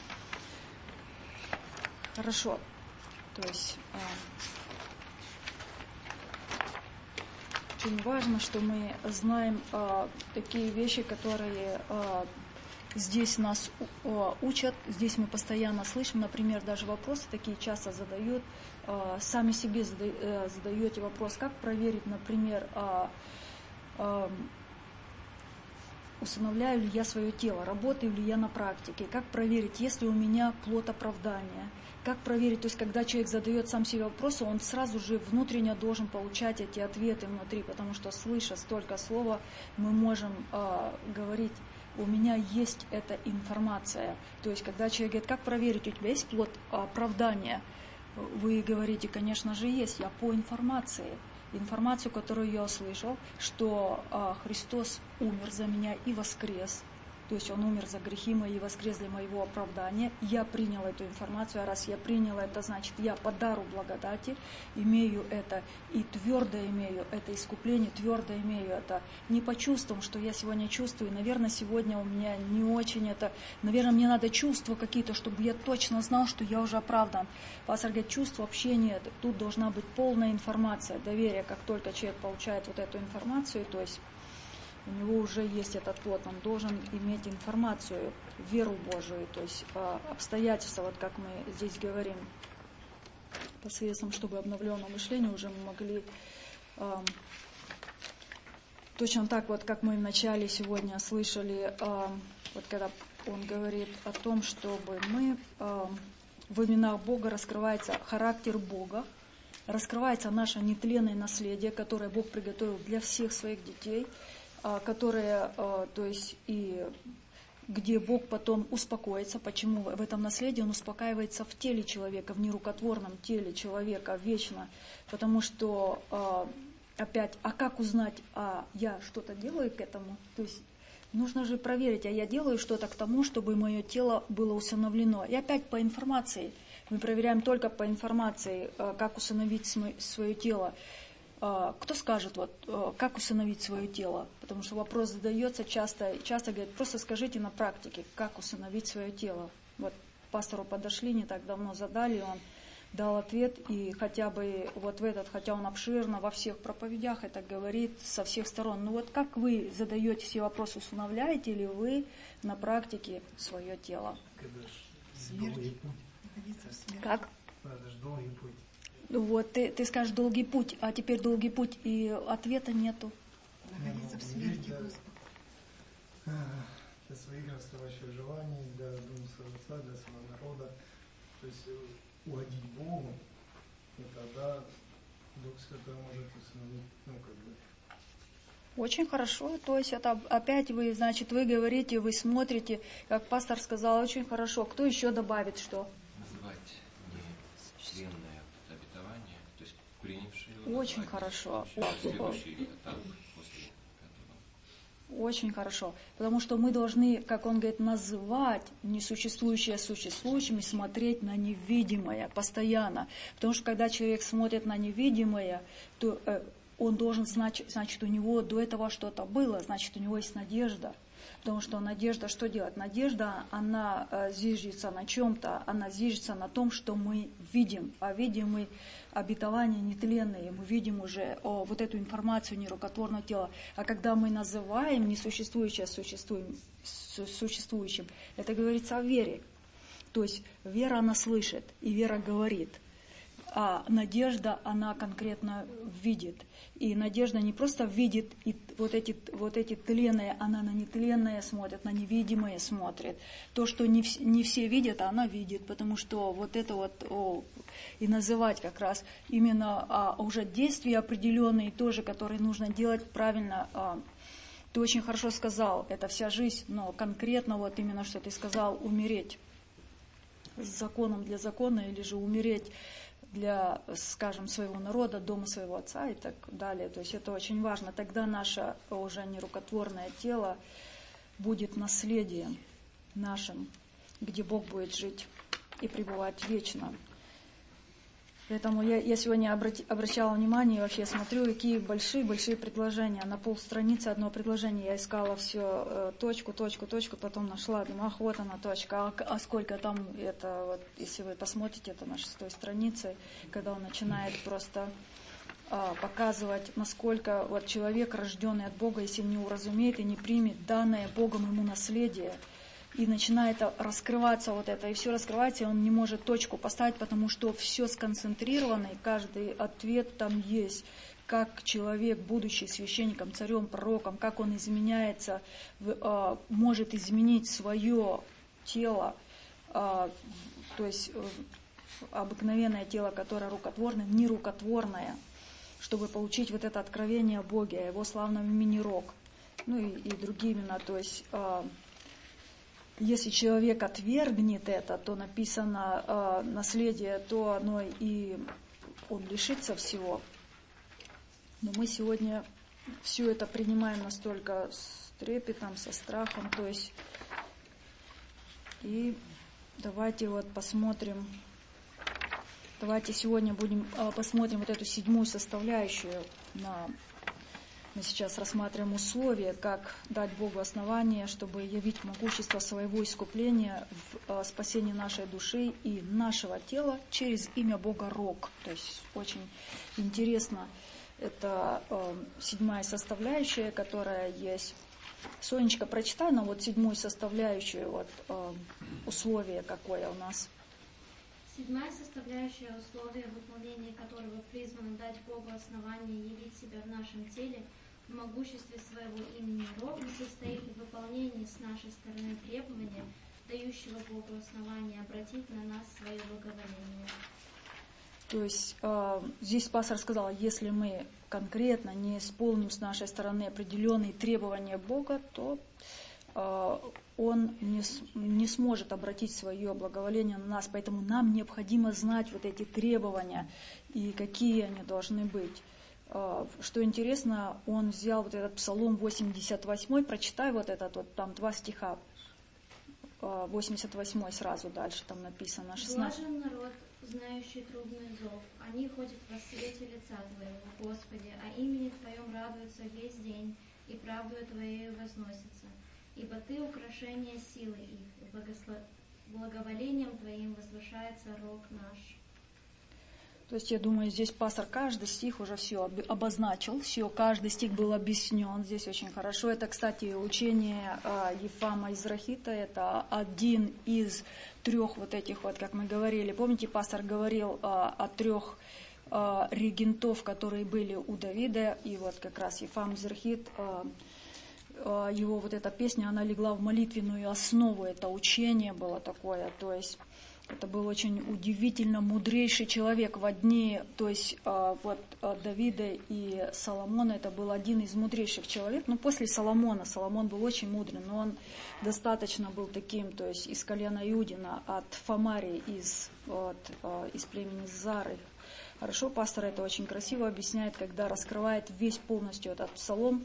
Хорошо. То есть э, очень важно, что мы знаем э, такие вещи, которые э, здесь нас э, учат, здесь мы постоянно слышим, например, даже вопросы такие часто задают, э, сами себе зада, э, задаете вопрос, как проверить, например, э, э, усыновляю ли я свое тело, работаю ли я на практике, как проверить, есть ли у меня плод оправдания, как проверить, то есть когда человек задает сам себе вопросы, он сразу же внутренне должен получать эти ответы внутри, потому что, слыша столько слова, мы можем э, говорить, у меня есть эта информация. То есть когда человек говорит, как проверить, у тебя есть плод оправдания, вы говорите, конечно же есть, я по информации. Информацию, которую я услышал, что а, Христос умер за меня и воскрес. То есть Он умер за грехи мои и воскрес для моего оправдания. Я принял эту информацию, а раз я принял это, значит, я по дару благодати имею это и твердо имею это искупление, твердо имею это. Не по чувствам, что я сегодня чувствую. Наверное, сегодня у меня не очень это... Наверное, мне надо чувства какие-то, чтобы я точно знал, что я уже оправдан. Пастор говорит, чувств вообще нет. Тут должна быть полная информация, доверие. Как только человек получает вот эту информацию, то есть... у него уже есть этот плод, он должен иметь информацию, веру Божию, то есть обстоятельства, вот как мы здесь говорим, посредством, чтобы обновленное мышление уже мы могли, э, точно так вот, как мы вначале сегодня слышали, э, вот когда он говорит о том, чтобы мы, э, в именах Бога раскрывается характер Бога, раскрывается наше нетленное наследие, которое Бог приготовил для всех своих детей, которые, то есть, и где Бог потом успокоится. Почему в этом наследии Он успокаивается в теле человека, в нерукотворном теле человека вечно. Потому что, опять, а как узнать, а я что-то делаю к этому? То есть, нужно же проверить, а я делаю что-то к тому, чтобы мое тело было усыновлено. И опять по информации. Мы проверяем только по информации, как усыновить свое тело. Кто скажет, вот, как усыновить свое тело? Потому что вопрос задается часто, часто говорят, просто скажите на практике, как усыновить свое тело. Вот пастору подошли, не так давно задали, он дал ответ, и хотя бы вот в этот, хотя он обширно во всех проповедях это говорит со всех сторон. Ну вот как вы задаете все вопросы, усыновляете ли вы на практике свое тело? Смерть. Как? Это же долгий путь. Вот, ты, ты скажешь долгий путь, а теперь долгий путь, и ответа нету. Находиться в смерти, Господи. Для своих раскрывающих желаний, для Дома своего Отца, для своего народа. То есть угодить Богу, и тогда Дух Святой может установить, ну, как бы. Очень хорошо, то есть это опять вы, значит, вы говорите, вы смотрите, как пастор сказал, очень хорошо. Кто еще добавит что? Называть не членное обетование, то есть принявшие его. Очень хорошо. Следующий этап после этого. Очень хорошо, потому что мы должны, как он говорит, называть несуществующее существующим и смотреть на невидимое постоянно. Потому что когда человек смотрит на невидимое, то э, он должен знать, значит, у него до этого что-то было, значит, у него есть надежда. Потому что надежда, что делать? Надежда, она э, зиждется на чем-то, она зиждется на том, что мы видим. А видим мы обетования нетленные, мы видим уже о, вот эту информацию нерукотворного тела. А когда мы называем несуществующее существуем, существующим, это говорится о вере. То есть вера, она слышит, и вера говорит. А надежда, она конкретно видит. И надежда не просто видит и вот эти, вот эти тленные, она на нетленное смотрит, на невидимое смотрит. То, что не, в, не все видят, она видит, потому что вот это вот о, и называть как раз именно а, уже действия определенные тоже, которые нужно делать правильно. А, ты очень хорошо сказал, это вся жизнь, но конкретно вот именно, что ты сказал, умереть с законом для закона или же умереть для, скажем, своего народа, дома своего отца и так далее. То есть это очень важно. Тогда наше уже нерукотворное тело будет наследием нашим, где Бог будет жить и пребывать вечно. Поэтому я, я сегодня обрати, обращала внимание, вообще смотрю, какие большие-большие предложения. На полстраницы одно предложение. Я искала все, э, точку, точку, точку, потом нашла, думаю, ах, вот она точка. А, а сколько там, это вот, если вы посмотрите, это на шестой странице, когда он начинает просто показывать, насколько вот человек, рожденный от Бога, если не уразумеет и не примет данное Богом ему наследие, и начинает раскрываться вот это, и все раскрывается, и он не может точку поставить, потому что все сконцентрировано, и каждый ответ там есть. Как человек, будучи священником, царем, пророком, как он изменяется, может изменить свое тело, то есть обыкновенное тело, которое рукотворное, нерукотворное, чтобы получить вот это откровение о Боге, о Его славном имени Рог, ну и, и другие имена. То есть, э, если человек отвергнет это, то написано э, наследие, то оно и он лишится всего. Но мы сегодня все это принимаем настолько с трепетом, со страхом, то есть, и давайте вот посмотрим. Давайте сегодня будем посмотрим вот эту седьмую составляющую. На, мы сейчас рассматриваем условия, как дать Богу основание, чтобы явить могущество своего искупления в спасении нашей души и нашего тела через имя Бога Рог. То есть очень интересно. Это э, седьмая составляющая, которая есть. Сонечка, прочитай нам вот седьмую составляющую, вот э, условие какое у нас. Седьмая составляющая условия, выполнение которого призвано дать Богу основание явить себя в нашем теле в могуществе своего имени Рог, состоит в выполнении с нашей стороны требования, дающего Богу основание обратить на нас свое благоволение. То есть э, здесь пастор сказал, если мы конкретно не исполним с нашей стороны определенные требования Бога, то э, Он не, не сможет обратить свое благоволение на нас. Поэтому нам необходимо знать вот эти требования и какие они должны быть. Э, что интересно, он взял вот этот Псалом восемьдесят восемь, прочитай вот этот, вот там два стиха, э, восемьдесят восемь сразу дальше там написано. шестнадцать. Блажен народ, знающий трубный зов, они ходят во свете лица Твоего, Господи, а имени Твоем радуются весь день, и правдою Твоею возносятся. Ибо Ты украшение силы их, и благослов... благоволением Твоим возвышается Рог наш. То есть, я думаю, здесь пастор каждый стих уже все обозначил, все, каждый стих был объяснен здесь очень хорошо. Это, кстати, учение э, Ефама Израхита, это один из трех вот этих вот, как мы говорили, помните, пастор говорил э, о трех э, регентов, которые были у Давида, и вот как раз Ефам Израхит, э, э, его вот эта песня, она легла в молитвенную основу, это учение было такое, то есть это был очень удивительно мудрейший человек в дни, то есть э, вот Давида и Соломона, это был один из мудрейших человек, но после Соломона, Соломон был очень мудрый, но он достаточно был таким, то есть из колена Иудина, от Фамарии, из, от, э, из племени Зары. Хорошо, пастор это очень красиво объясняет, когда раскрывает весь полностью этот псалом.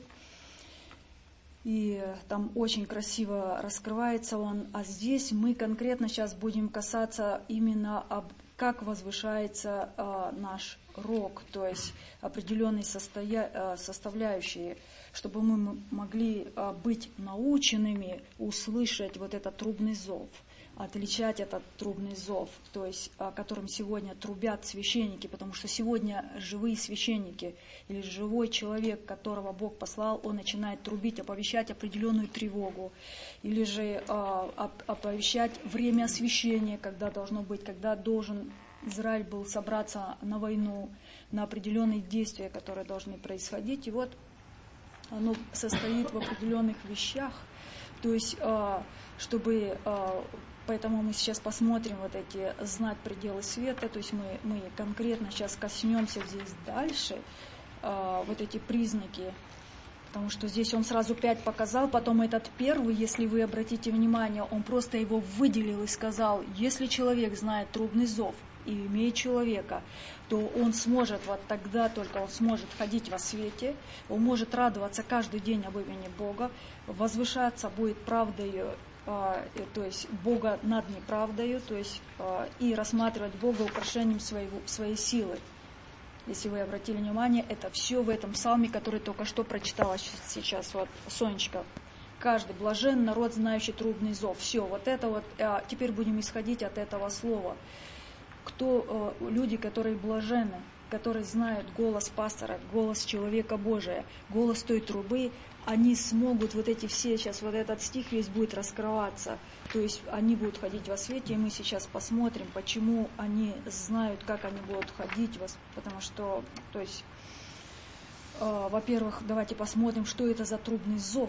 И там очень красиво раскрывается он. А здесь мы конкретно сейчас будем касаться именно об как возвышается э, наш рог, то есть определенные состоя... э, составляющие, чтобы мы могли э, быть наученными услышать вот этот трубный зов, отличать этот трубный зов, то есть о котором сегодня трубят священники, потому что сегодня живые священники или живой человек, которого Бог послал, он начинает трубить, оповещать определенную тревогу, или же э, оповещать время освящения, когда должно быть, когда должен Израиль был собраться на войну, на определенные действия, которые должны происходить. И вот оно состоит в определенных вещах, то есть э, чтобы... Э, Поэтому мы сейчас посмотрим вот эти знать пределы света, то есть мы, мы конкретно сейчас коснемся здесь дальше, э, вот эти признаки, потому что здесь он сразу пять показал, потом этот первый, если вы обратите внимание, он просто его выделил и сказал, если человек знает трубный зов и имеет человека, то он сможет, вот тогда только он сможет ходить во свете, он может радоваться каждый день об имени Бога, возвышаться будет правдою, то есть Бога над неправдою, то есть и рассматривать Бога украшением своего, своей силы. Если вы обратили внимание, это все в этом псалме, который только что прочитала сейчас вот Сонечка. Каждый блажен народ, знающий трубный зов. Все, вот это вот, теперь будем исходить от этого слова. Кто люди, которые блаженны, которые знают голос пастора, голос человека Божия, голос той трубы, они смогут вот эти все, сейчас вот этот стих весь будет раскрываться, то есть они будут ходить во свете, и мы сейчас посмотрим, почему они знают, как они будут ходить, потому что, то есть, э, во-первых, давайте посмотрим, что это за трубный зов,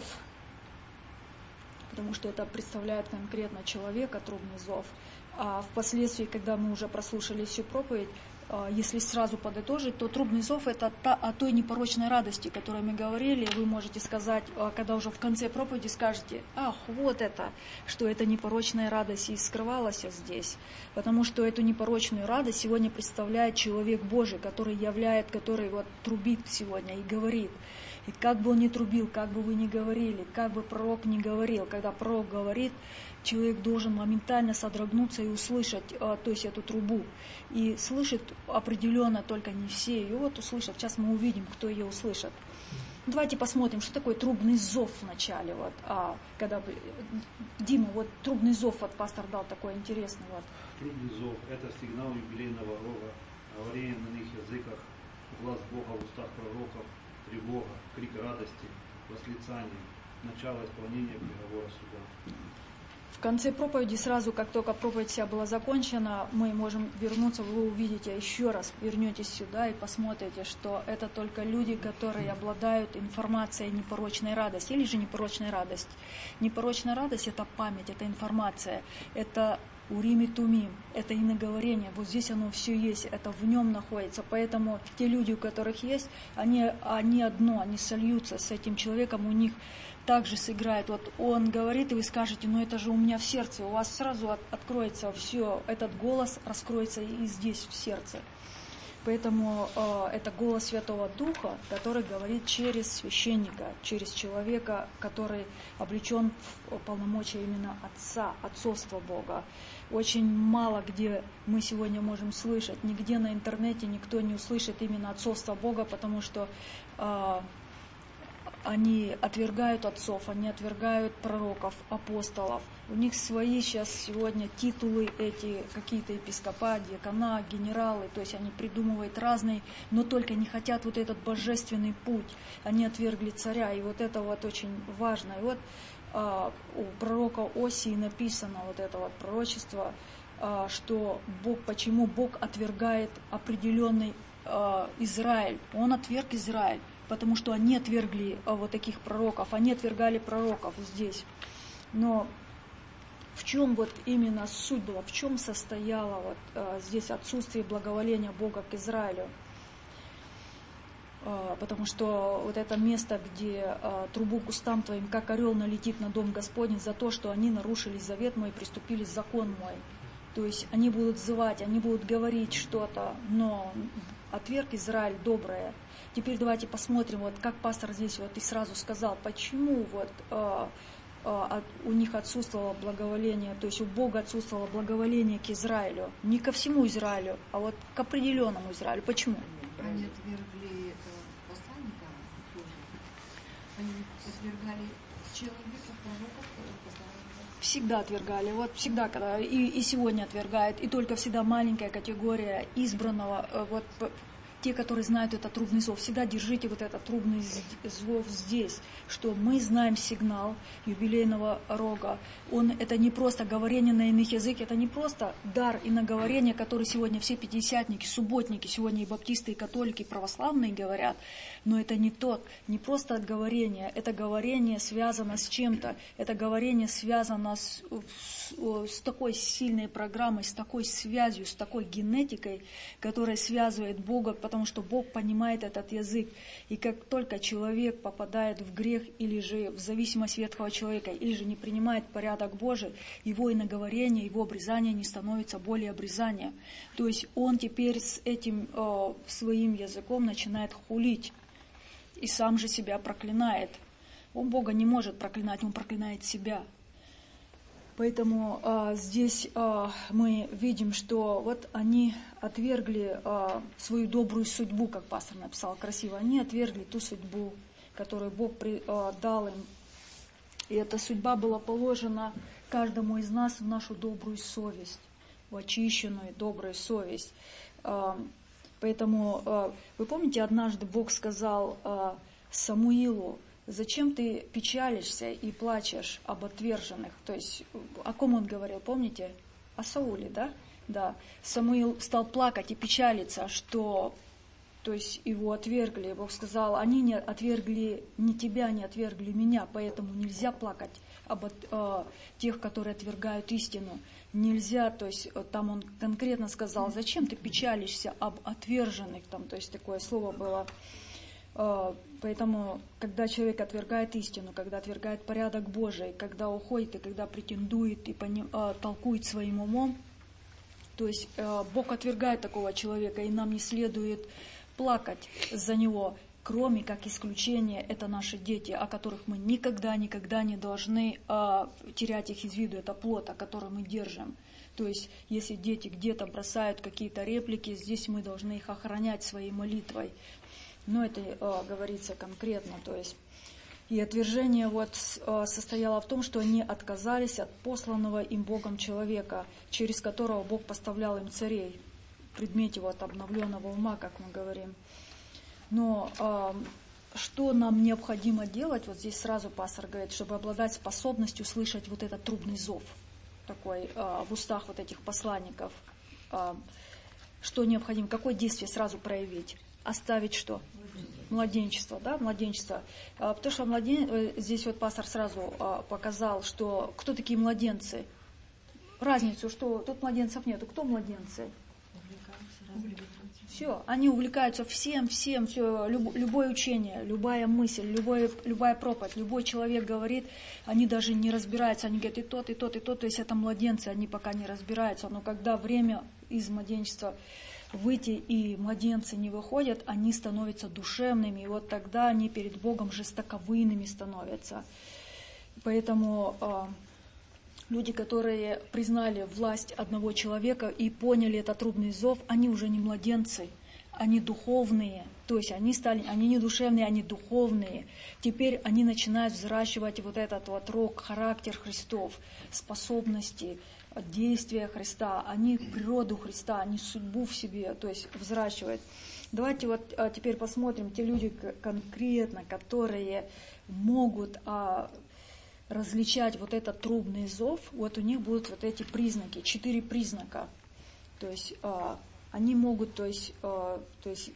потому что это представляет конкретно человека, трубный зов. А впоследствии, когда мы уже прослушали всю проповедь, если сразу подытожить, то трубный зов – это та, о той непорочной радости, о которой мы говорили. Вы можете сказать, когда уже в конце проповеди скажете: ах, вот это, что это непорочная радость и скрывалась здесь. Потому что эту непорочную радость сегодня представляет человек Божий, который являет, который вот трубит сегодня и говорит. И как бы он ни трубил, как бы вы ни говорили, как бы пророк ни говорил, когда пророк говорит, человек должен моментально содрогнуться и услышать, то есть эту трубу. И слышит определенно только не все ее вот услышат. Сейчас мы увидим, кто ее услышит. Давайте посмотрим, что такое трубный зов в начале. Вот, а, когда Дима, вот трубный зов, вот пастор дал такой интересный. Вот. Трубный зов – это сигнал юбилейного рога, говорение на иных языках, глаз Бога в устах пророков, тревога, крик радости, восклицание, начало исполнения приговора суда. В конце проповеди, сразу как только проповедь вся была закончена, мы можем вернуться, вы увидите еще раз, вернетесь сюда и посмотрите, что это только люди, которые обладают информацией непорочной радости, или же непорочная радость. Непорочная радость – это память, это информация, это урим и тумим, это иноговорение, вот здесь оно все есть, это в нем находится, поэтому те люди, у которых есть, они, они одно, они сольются с этим человеком, у них также сыграет. Вот он говорит, и вы скажете: ну это же у меня в сердце, у вас сразу от, откроется все, этот голос раскроется и здесь, в сердце. Поэтому э, это голос Святого Духа, который говорит через священника, через человека, который облечен в полномочия именно Отца, отцовства Бога. Очень мало где мы сегодня можем слышать, нигде на интернете никто не услышит именно отцовство Бога, потому что э, они отвергают отцов, они отвергают пророков, апостолов. У них свои сейчас сегодня титулы эти, какие-то епископа, диакона, генералы, то есть они придумывают разные, но только не хотят вот этот божественный путь. Они отвергли царя, и вот это вот очень важно. И вот а, у пророка Осии написано вот это вот пророчество, а, что Бог, почему Бог отвергает определенный а, Израиль. Он отверг Израиль, потому что они отвергли а, вот таких пророков, они отвергали пророков здесь. Но в чем вот именно суть была, в чем состояло вот а, здесь отсутствие благоволения Бога к Израилю? А, потому что вот это место, где а, трубу к устам твоим, как орел налетит на дом Господень за то, что они нарушили завет мой и приступили закон мой. То есть они будут взывать, они будут говорить что-то, но отверг Израиль доброе. Теперь давайте посмотрим, вот как пастор здесь вот и сразу сказал, почему вот а, а, у них отсутствовало благоволение, то есть у Бога отсутствовало благоволение к Израилю. Не ко всему Израилю, а вот к определенному Израилю. Почему? Они отвергли посланника Божьего. Они отвергали человека, пророков, посланника. Всегда отвергали, вот всегда, когда и, и сегодня отвергают, и только всегда маленькая категория избранного, вот те, которые знают этот трубный зов, всегда держите вот этот трубный зов здесь, что мы знаем сигнал юбилейного рога. Он, это не просто говорение на иных языках, это не просто дар иноговорения, который сегодня все пятидесятники, субботники, сегодня и баптисты, и католики, и православные говорят, но это не тот, не просто говорение, это говорение связано с чем-то, это говорение связано с, с, с такой сильной программой, с такой связью, с такой генетикой, которая связывает Бога, потому что Бог понимает этот язык. И как только человек попадает в грех или же в зависимость ветхого человека, или же не принимает порядок Божий, его иноговорение, его обрезание не становится более обрезания. То есть он теперь с этим э, своим языком начинает хулить и сам же себя проклинает. Он Бога не может проклинать, он проклинает себя. Поэтому а, здесь а, мы видим, что вот они отвергли а, свою добрую судьбу, как пастор написал красиво. Они отвергли ту судьбу, которую Бог при, а, дал им. И эта судьба была положена каждому из нас в нашу добрую совесть, в очищенную добрую совесть. А, Поэтому, э, вы помните, однажды Бог сказал э, Самуилу: зачем ты печалишься и плачешь об отверженных? То есть, о ком он говорил, помните? О Сауле, да? Да. Самуил стал плакать и печалиться, что, то есть, его отвергли. Бог сказал: они не отвергли, не тебя, не отвергли меня, поэтому нельзя плакать об э, тех, которые отвергают истину. Нельзя, то есть, там он конкретно сказал: зачем ты печалишься об отверженных, там, то есть, такое слово было. Поэтому, когда человек отвергает истину, когда отвергает порядок Божий, когда уходит и когда претендует и поним, э, толкует своим умом, то есть э, Бог отвергает такого человека, и нам не следует плакать за него, кроме как исключение, это наши дети, о которых мы никогда-никогда не должны э, терять их из виду, это плод, о котором мы держим. То есть, если дети где-то бросают какие-то реплики, здесь мы должны их охранять своей молитвой. Но это э, говорится конкретно, то есть, и отвержение вот э, состояло в том, что они отказались от посланного им Богом человека, через которого Бог поставлял им царей, в предмете вот обновленного ума, как мы говорим. Но э, что нам необходимо делать, вот здесь сразу пастор говорит, чтобы обладать способностью слышать вот этот трубный зов, такой э, в устах вот этих посланников. Э, что необходимо, какое действие сразу проявить? Оставить что? Младенчество, да, младенчество. Потому что младен... здесь вот пастор сразу показал, что кто такие младенцы. Разницу, что тут младенцев нету. Кто младенцы? Все, они увлекаются всем, всем, все, люб... любое учение, любая мысль, любое, любая проповедь, любой человек говорит, они даже не разбираются, они говорят и тот, и тот, и тот, то есть это младенцы, они пока не разбираются. Но когда время из младенчества выйти, и младенцы не выходят, они становятся душевными, и вот тогда они перед Богом жестоковыйными становятся. Поэтому э, люди, которые признали власть одного человека и поняли этот трубный зов, они уже не младенцы, они духовные, то есть они стали, они не душевные, они духовные. Теперь они начинают взращивать вот этот вот рог, характер Христов, способности, действия Христа, они природу Христа, они судьбу в себе, то есть взращивают. Давайте вот а, теперь посмотрим, те люди конкретно, которые могут а, различать вот этот трубный зов, вот у них будут вот эти признаки, четыре признака. То есть а, они могут, то есть, а, то есть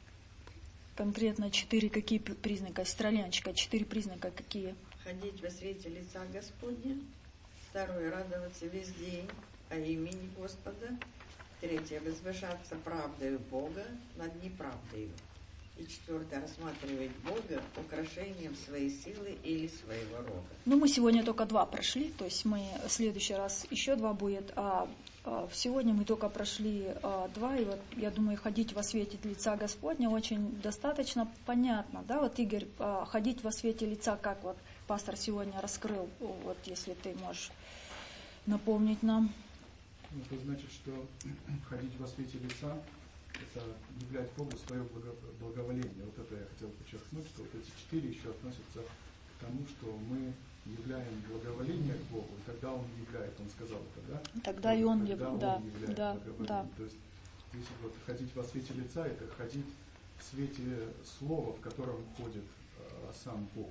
конкретно четыре какие признака, стрелянчика, четыре признака какие? Ходить во свете лица Господня. Второе, радоваться весь день о имени Господа. Третье, возвышаться правдою Бога над неправдою. И четвертое, рассматривать Бога украшением своей силы или своего рога. Ну, мы сегодня только два прошли, то есть мы в следующий раз еще два будет, а, а сегодня мы только прошли а, два, и вот я думаю, ходить во свете лица Господня очень достаточно понятно, да, вот Игорь, а, ходить во свете лица, как вот пастор сегодня раскрыл, вот если ты можешь напомнить нам. Это значит, что ходить во свете лица, это являть Богу свое благоволение. Вот это я хотел подчеркнуть, что вот эти четыре еще относятся к тому, что мы являем благоволение к Богу, и тогда Он являет, Он сказал это, да? Тогда и Он, тогда яв... он да, являет да, благоволение. да. То есть, если вот ходить во свете лица, это ходить в свете слова, в котором ходит э, сам Бог.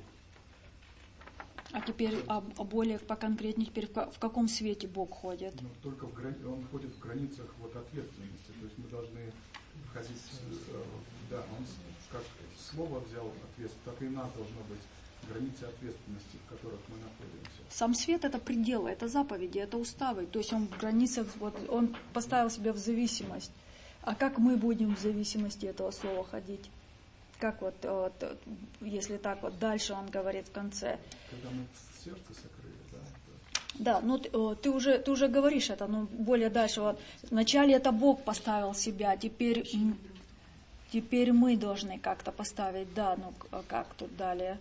А теперь а, а более поконкретнее, теперь в, в каком свете Бог ходит? Ну, только в грани... Он ходит в границах вот, ответственности. То есть мы должны ходить, э, да, он как слово взял ответственность, так и нас должно быть границы ответственности, в которых мы находимся. Сам свет — это пределы, это заповеди, это уставы. То есть он в границах, вот, он поставил себя в зависимость. А как мы будем в зависимости этого слова ходить? Как вот, вот, если так вот, дальше он говорит в конце. Когда мы сердце сокрыли, да? Да, ну ты уже, ты уже говоришь это, но более дальше. Вот, вначале это Бог поставил себя, теперь, теперь мы должны как-то поставить, да, ну как тут далее?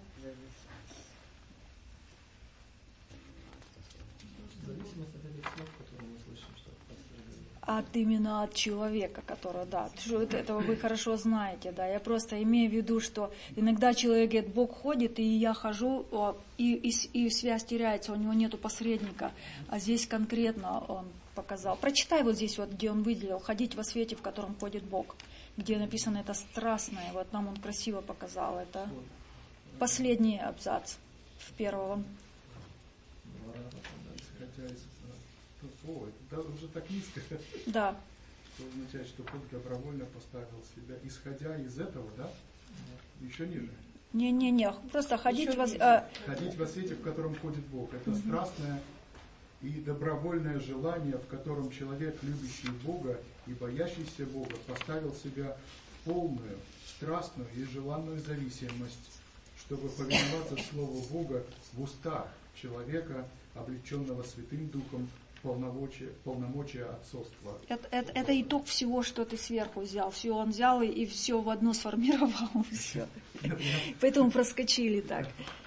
Зависимость от этих слов, которые мы слышим, что пастор говорит. от именно от человека, который, да, что этого вы хорошо знаете, да. Я просто имею в виду, что иногда человек говорит, Бог ходит, и я хожу, и, и, и связь теряется, у него нету посредника, а здесь конкретно он показал. Прочитай вот здесь, вот, где он выделил, ходить во свете, в котором ходит Бог, где написано это страстное, вот нам он красиво показал, это последний абзац в первом. Слово, это уже так низко. Да. Что означает, что Бог добровольно поставил себя, исходя из этого, да? Еще ниже. Не-не-не, просто ходить во... А... ходить во свете, в котором ходит Бог. Это mm-hmm. страстное и добровольное желание, в котором человек, любящий Бога и боящийся Бога, поставил себя в полную, страстную и желанную зависимость, чтобы повиноваться Слову Бога в устах человека, облеченного Святым Духом, полномочия, полномочия отцовства. Это, это, это итог всего, что ты сверху взял. Все он взял и, и все в одно сформировал. Все. Поэтому проскочили так.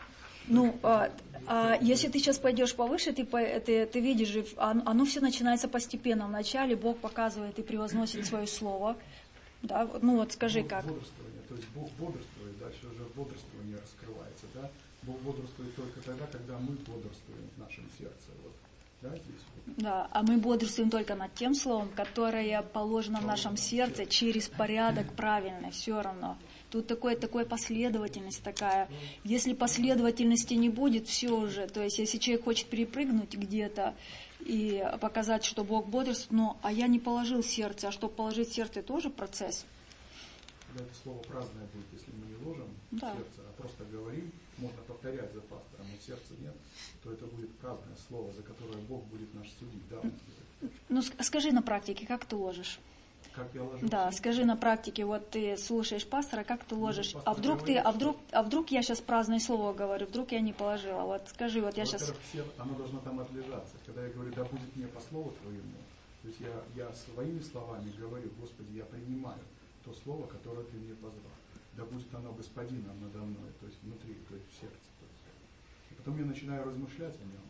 Ну, а, а если ты сейчас пойдешь повыше, ты, ты, ты видишь, оно все начинается постепенно. Вначале Бог показывает и превозносит свое слово. Да? Ну вот скажи как. Бодрствование. То есть Бог бодрствует, дальше уже бодрствование раскрывается. Да? Бог бодрствует только тогда, когда мы бодрствуем в нашем сердце. Вот. Да, здесь вот. Да, а мы бодрствуем только над тем словом, которое положено в нашем сердце через порядок правильный, все равно. Тут такое, такая последовательность такая. Если последовательности не будет, все уже. То есть, если человек хочет перепрыгнуть где-то и показать, что Бог бодрствует, но а я не положил сердце, а чтобы положить сердце, тоже процесс. Когда это слово праздное будет, если мы не ложим да. в сердце, а просто говорим, можно повторять за пастором, но сердца нет, то это будет праздное слово, за которое Бог будет наш судить. Да, ну, скажи на практике, как ты ложишь? Как я ложу? Да, скажи на практике, вот ты слушаешь пастора, как ты ложишь? Ну, а вдруг говорит, ты, а вдруг, а вдруг я сейчас праздное слово говорю, вдруг я не положила? Вот скажи, вот я сейчас... Все, оно должно там отлежаться. Когда я говорю, да будет мне по слову твоему, то есть я, я своими словами говорю, Господи, я принимаю то слово, которое ты мне позвал. Да будет оно господином надо мной, то есть внутри, то есть в сердце. То есть. И потом я начинаю размышлять о нем.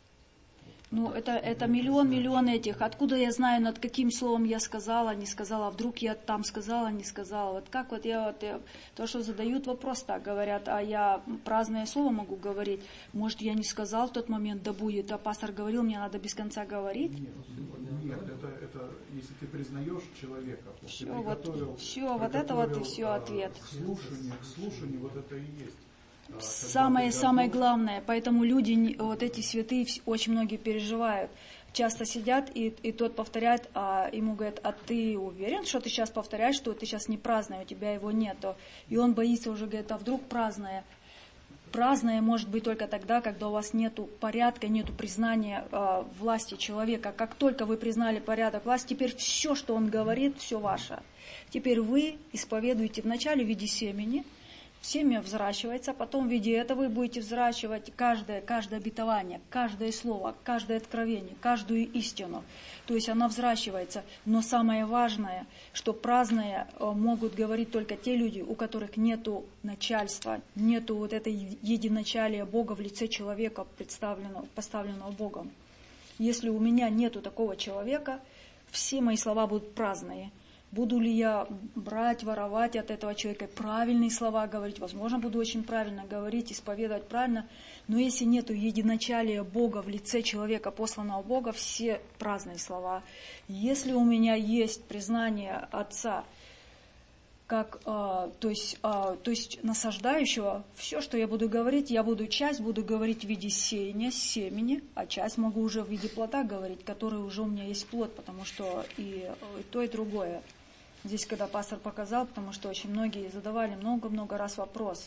Ну, это, это миллион-миллион этих. Откуда я знаю, над каким словом я сказала, не сказала, а вдруг я там сказала, не сказала. Вот как вот я, вот, я то, что задают вопрос так, говорят, а я праздное слово могу говорить, может, я не сказал в тот момент, да будет, а пастор говорил, мне надо без конца говорить? Нет, нет это, это если ты признаешь человека, все, вот, все, вот это вот и все ответ. К слушанию, к слушанию, вот это и есть. Самое-самое главное, поэтому люди, вот эти святые, очень многие переживают. Часто сидят, и, и тот повторяет, а ему говорят, а ты уверен, что ты сейчас повторяешь, что ты сейчас не праздное, у тебя его нету. И он боится уже, говорит, а вдруг праздное? Праздное может быть только тогда, когда у вас нету порядка, нету признания э, власти человека. Как только вы признали порядок власти, теперь все, что он говорит, все ваше. Теперь вы исповедуете вначале в виде семени, семя взращивается, потом в виде этого вы будете взращивать каждое, каждое обетование, каждое слово, каждое откровение, каждую истину. То есть она взращивается. Но самое важное, что праздное могут говорить только те люди, у которых нету начальства, нету вот этой единоначалия Бога в лице человека, представленного, поставленного Богом. Если у меня нету такого человека, все мои слова будут праздные. Буду ли я брать, воровать от этого человека, правильные слова говорить, возможно, буду очень правильно говорить, исповедовать правильно, но если нет единоначалия Бога в лице человека, посланного Бога, все праздные слова. Если у меня есть признание Отца, как, а, то есть, а, то есть насаждающего, все, что я буду говорить, я буду часть буду говорить в виде сеяния, семени, а часть могу уже в виде плода говорить, который уже у меня есть плод, потому что и, и то, и другое. Здесь, когда пастор показал, потому что очень многие задавали много-много раз вопрос,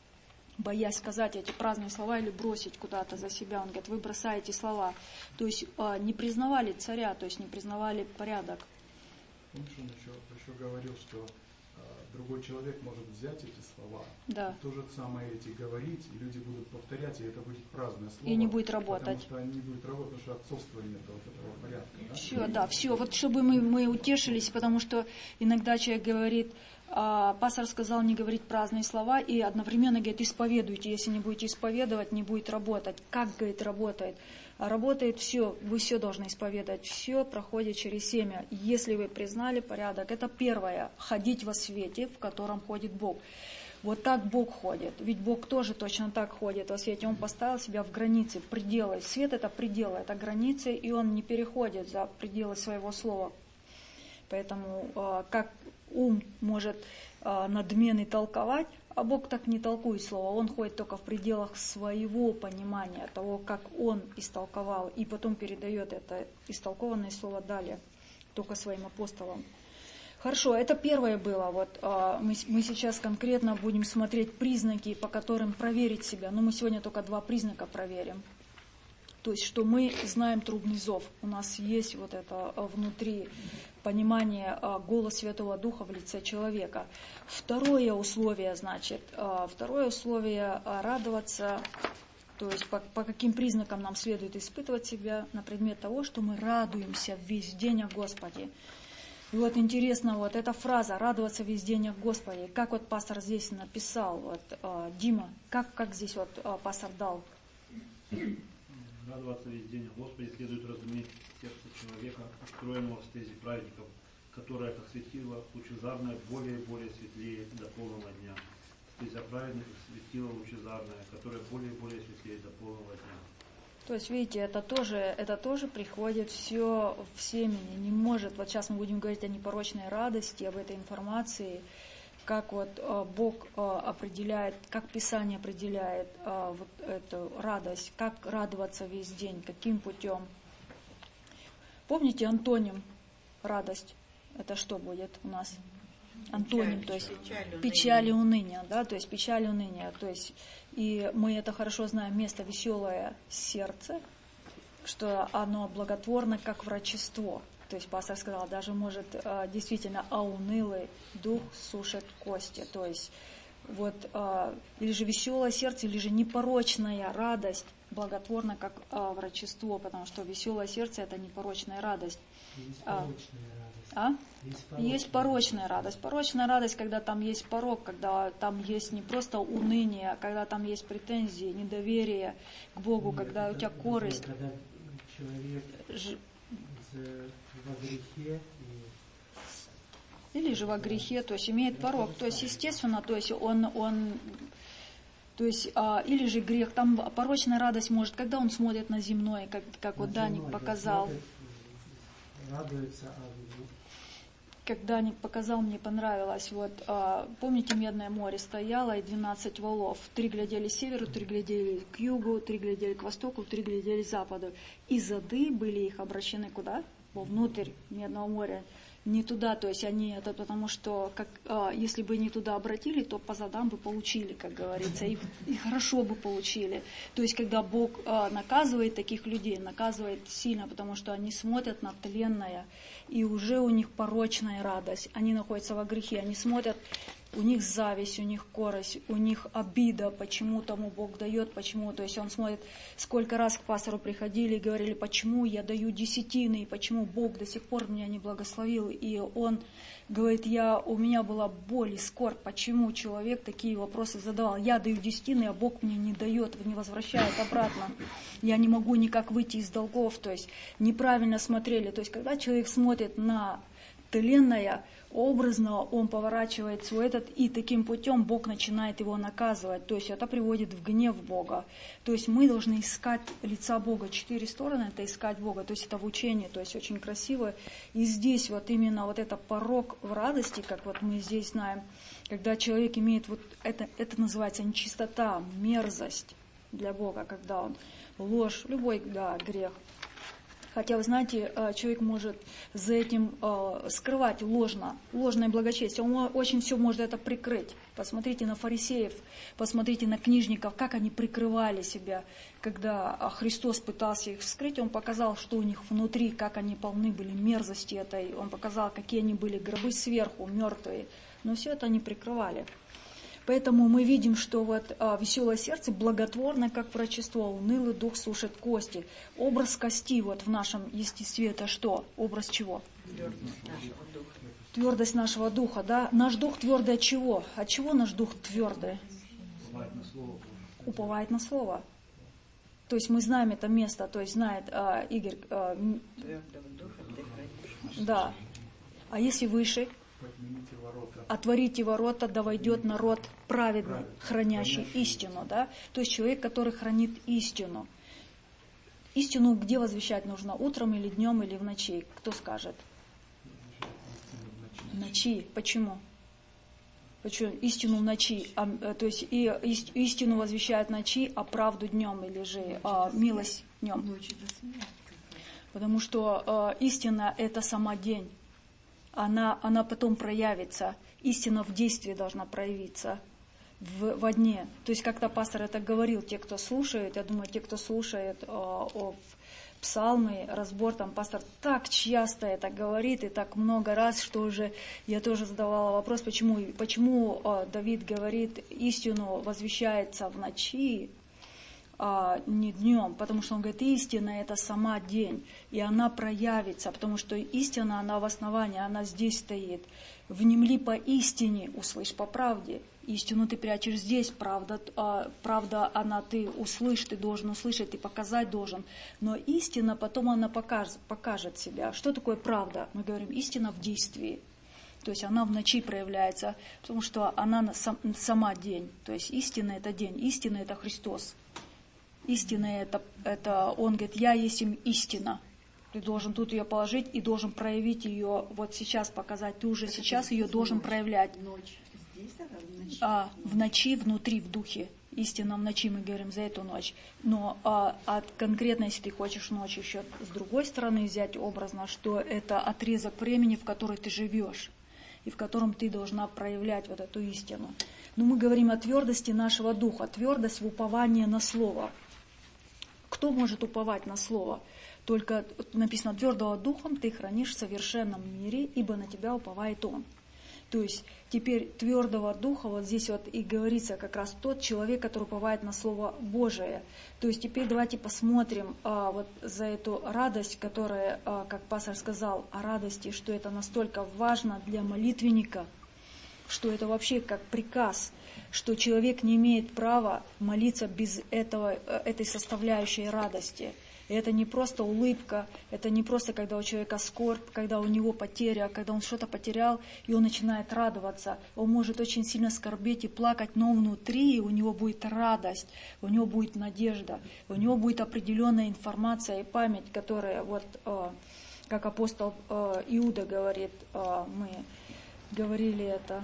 боясь сказать эти праздные слова или бросить куда-то за себя. Он говорит, вы бросаете слова. То есть не признавали царя, то есть не признавали порядок. Помнишь, он еще, еще говорил, что другой человек может взять эти слова, да. то же самое эти говорить, и люди будут повторять, и это будет праздное слово. И не будет работать. Потому что не будет работать, потому что отцовства нет вот этого порядка. Да? Все, да, все. Вот чтобы мы, мы утешились, потому что иногда человек говорит, а, пастор сказал не говорить праздные слова и одновременно говорит, исповедуйте. Если не будете исповедовать, не будет работать. Как, говорит, работает? Работает все, вы все должны исповедовать. Все проходит через семя. Если вы признали порядок, это первое. Ходить во свете, в котором ходит Бог. Вот так Бог ходит. Ведь Бог тоже точно так ходит во свете. Он поставил себя в границы, в пределы. Свет — это пределы, это границы, и он не переходит за пределы своего слова. Поэтому как ум может надменный толковать, а Бог так не толкует слово. Он ходит только в пределах своего понимания, того, как он истолковал, и потом передает это истолкованное слово далее, только своим апостолам. Хорошо, это первое было. Вот, мы, мы сейчас конкретно будем смотреть признаки, по которым проверить себя. Но мы сегодня только два признака проверим. То есть, что мы знаем трубный зов. У нас есть вот это внутри понимание голос Святого Духа в лице человека. Второе условие, значит, второе условие радоваться. То есть, по, по каким признакам нам следует испытывать себя на предмет того, что мы радуемся весь день о Господе. И вот интересно, вот эта фраза «радоваться весь день о Господе», как вот пастор здесь написал, вот, э, Дима, как, как здесь вот э, пастор дал? Радоваться весь день о Господе следует разуметь сердце человека, устроенного в стези праведников, которое, как светило лучезарное, более и более светлее до полного дня. Стезя праведников светило лучезарное, которое более и более светлее до полного дня. То есть, видите, это тоже, это тоже приходит все в семени. Не может, вот сейчас мы будем говорить о непорочной радости, об этой информации, как вот э, Бог э, определяет, как Писание определяет э, вот эту радость, как радоваться весь день, каким путем. Помните антоним радость? Это что будет у нас? Антоним, Печаль, то есть печаль, печаль и уныние, да, то есть печаль и уныние, то есть и мы это хорошо знаем, место веселое сердце, что оно благотворно, как врачество. То есть пастор сказал, даже может действительно, а унылый дух сушит кости. То есть вот или же веселое сердце, или же непорочная радость благотворна, как врачество, потому что веселое сердце — это непорочная радость. Есть порочная радость. А? Есть порочная, есть порочная радость. Порочная радость, когда там есть порок, когда там есть не просто уныние, а когда там есть претензии, недоверие к Богу, Нет, когда это, у тебя корысть. Когда человек Ж... во грехе и... Или же во грехе, то есть имеет порок. То есть, естественно, то есть он... он то есть, а, или же грех, там порочная радость может, когда он смотрит на земное, как, как вот Даник показал. Радуется, а Как Даник показал, мне понравилось. Вот, а, помните, Медное море стояло, и двенадцать валов. Три глядели к северу, три глядели к югу, три глядели к востоку, три глядели к западу. И зады были их обращены куда? Вовнутрь Медного моря. Не туда, то есть они, это потому что, как, а, если бы не туда обратили, то по задам бы получили, как говорится, и, и хорошо бы получили. То есть, когда Бог а, наказывает таких людей, наказывает сильно, потому что они смотрят на тленное, и уже у них порочная радость, они находятся во грехе, они смотрят, у них зависть, у них корость, у них обида, почему тому Бог дает, почему, то есть он смотрит, сколько раз к пастору приходили и говорили, почему я даю десятины, и почему Бог до сих пор меня не благословил, и он говорит, я, у меня была боль и скорбь, почему человек такие вопросы задавал, я даю десятины, а Бог мне не дает, не возвращает обратно, я не могу никак выйти из долгов, то есть неправильно смотрели, то есть когда человек смотрит на тленное, образно он поворачивает свой этот, и таким путем Бог начинает его наказывать. То есть это приводит в гнев Бога. То есть мы должны искать лица Бога. Четыре стороны — это искать Бога. То есть это в учении, то есть очень красиво. И здесь вот именно вот это порок в радости, как вот мы здесь знаем, когда человек имеет вот это, это называется нечистота, мерзость для Бога, когда он ложь, любой, да, грех. Хотя, вы знаете, человек может за этим скрывать ложно, ложное благочестие. Он очень все может это прикрыть. Посмотрите на фарисеев, посмотрите на книжников, как они прикрывали себя. Когда Христос пытался их вскрыть, Он показал, что у них внутри, как они полны были мерзости этой. Он показал, какие они были гробы сверху, мертвые. Но все это они прикрывали. Поэтому мы видим, что вот а, веселое сердце благотворно, как врачество, унылый дух сушит кости. Образ кости вот в нашем естестве это что? Образ чего? Твердость нашего духа. Твердость нашего духа, да? Наш дух твердый от чего? От чего наш дух твердый? Уповает на слово. Уповает на слово. То есть мы знаем это место, то есть знает а, Игорь. А, Твердого духа ты хранишь. да. А если выше? Поднимите ворота. Отворите ворота, да войдет народ праведный, хранящий истину, да? То есть человек, который хранит истину. Истину где возвещать нужно? Утром или днем, или в ночи? Кто скажет? В ночи. Почему? Почему? Истину в ночи. А, то есть и истину возвещают в ночи, а правду днем, или же а, милость днем. Потому что а, истина это сама день. Она, она потом проявится. Истина в действии должна проявиться в, во дне. То есть как-то пастор это говорил, те, кто слушает, я думаю, те, кто слушает о, о псалмы, разбор, там пастор так часто это говорит, и так много раз, что уже я тоже задавала вопрос, почему, почему о, Давид говорит, истину возвещается в ночи, а не днем, потому что он говорит, истина это сама день, и она проявится, потому что истина, она в основании, она здесь стоит. Внемли по истине, услышь по правде. Истину ты прячешь здесь, правда, а, правда она ты услышь, ты должен услышать, ты показать должен. Но истина потом она покажет, покажет себя. Что такое правда? Мы говорим, истина в действии. То есть она в ночи проявляется, потому что она сам, сама день. То есть истина это день, истина это Христос. Истина это, это, он говорит, я есть им истина. Ты должен тут ее положить и должен проявить ее, вот сейчас показать. Ты уже сейчас ее должен проявлять. Ночь здесь, а в ночи? А, в ночи, внутри, в духе. Истина в ночи, мы говорим за эту ночь. Но а, от, конкретно, если ты хочешь ночь еще с другой стороны взять образно, что это отрезок времени, в который ты живешь, и в котором ты должна проявлять вот эту истину. Но мы говорим о твердости нашего духа, твердость в уповании на слово. Кто может уповать на слово? Только написано, твердого духом ты хранишь в совершенном мире, ибо на тебя уповает он. То есть теперь твердого духа, вот здесь вот и говорится как раз тот человек, который уповает на Слово Божие. То есть теперь давайте посмотрим а, вот за эту радость, которая, а, как пастор сказал, о радости, что это настолько важно для молитвенника, что это вообще как приказ, что человек не имеет права молиться без этого, этой составляющей радости. И это не просто улыбка, это не просто, когда у человека скорбь, когда у него потеря, когда он что-то потерял, и он начинает радоваться. Он может очень сильно скорбеть и плакать, но внутри у него будет радость, у него будет надежда, у него будет определенная информация и память, которая, вот, как апостол Иуда говорит, мы говорили это.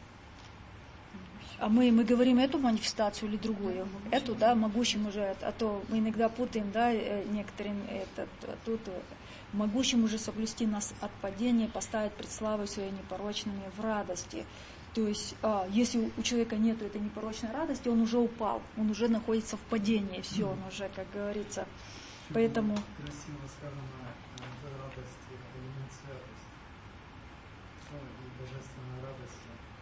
А мы, мы говорим эту манифестацию или другую? Эту, да, могущим уже, а то мы иногда путаем, да, некоторым, этот, тут, могущим уже соблюсти нас от падения, поставить пред славой своей непорочными в радости. То есть, а, если у человека нет этой непорочной радости, он уже упал, он уже находится в падении, все, он уже, как говорится. Поэтому... Красиво сказано, радость – это элемент святости. Божественная радость.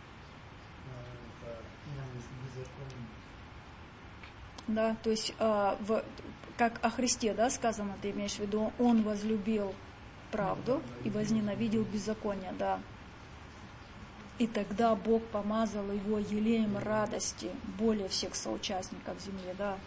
Да, то есть э, в, как о Христе, да, сказано, ты имеешь в виду, он возлюбил правду и возненавидел беззаконие, да. И тогда Бог помазал его елеем радости более всех соучастников земли, да.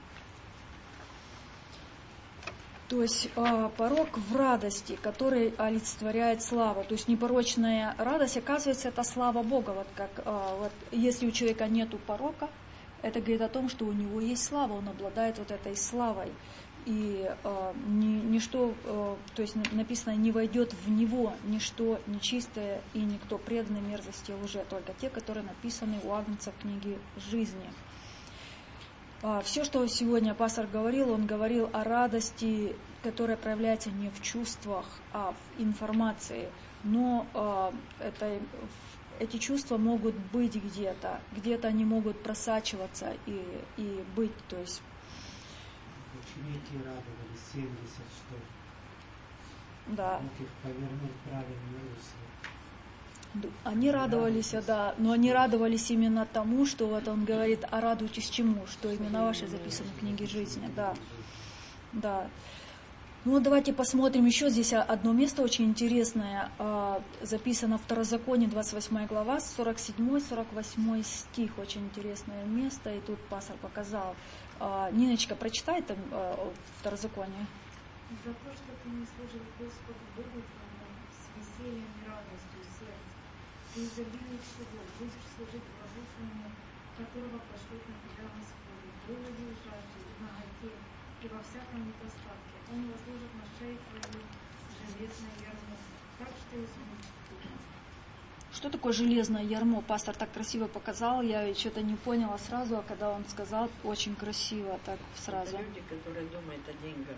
То есть э, порок в радости, который олицетворяет славу. То есть непорочная радость, оказывается, это слава Бога. Вот как э, вот, если у человека нету порока, это говорит о том, что у него есть слава, он обладает вот этой славой. И э, ни, ничто, э, то есть написано, не войдет в него ничто нечистое и никто преданный мерзости и лже, только те, которые написаны у Агнца в книге жизни. Все, что сегодня пастор говорил, он говорил о радости, которая проявляется не в чувствах, а в информации. Но э, это, эти чувства могут быть где-то, где-то они могут просачиваться и, и быть, то есть... Ученики радовались семьдесят штук. Да. Мог их повернуть правильно русло. Они радовались, да, но они радовались именно тому, что вот он говорит, а радуйтесь чему, что именно вашей записано в книге жизни, да, да. Ну, давайте посмотрим еще здесь одно место очень интересное, записано в Второзаконие, двадцать восьмая глава, сорок седьмой сорок восьмой стих, очень интересное место, и тут пастор показал. Ниночка, прочитай там Второзаконие. За то, что ты не служил Господу Богу твоему с весельем и радостью сердца, и изобилие всего, будешь служить Богу своему, которого пошлет на тебя Господь, в голоде и жажде, и в наготе, и во всяком недостатке. Он возложит на шею твою железное ярмо, так что изменишь. Что такое железное ярмо? Пастор так красиво показал, я что-то не поняла сразу, а когда он сказал, очень красиво, так сразу. Это люди, которые думают о деньгах.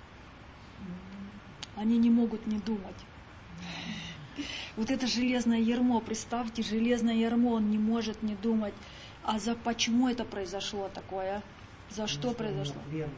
Они не могут не думать. Вот это железное ярмо, представьте, железное ярмо, он не может не думать. А за почему это произошло такое? За что произошло?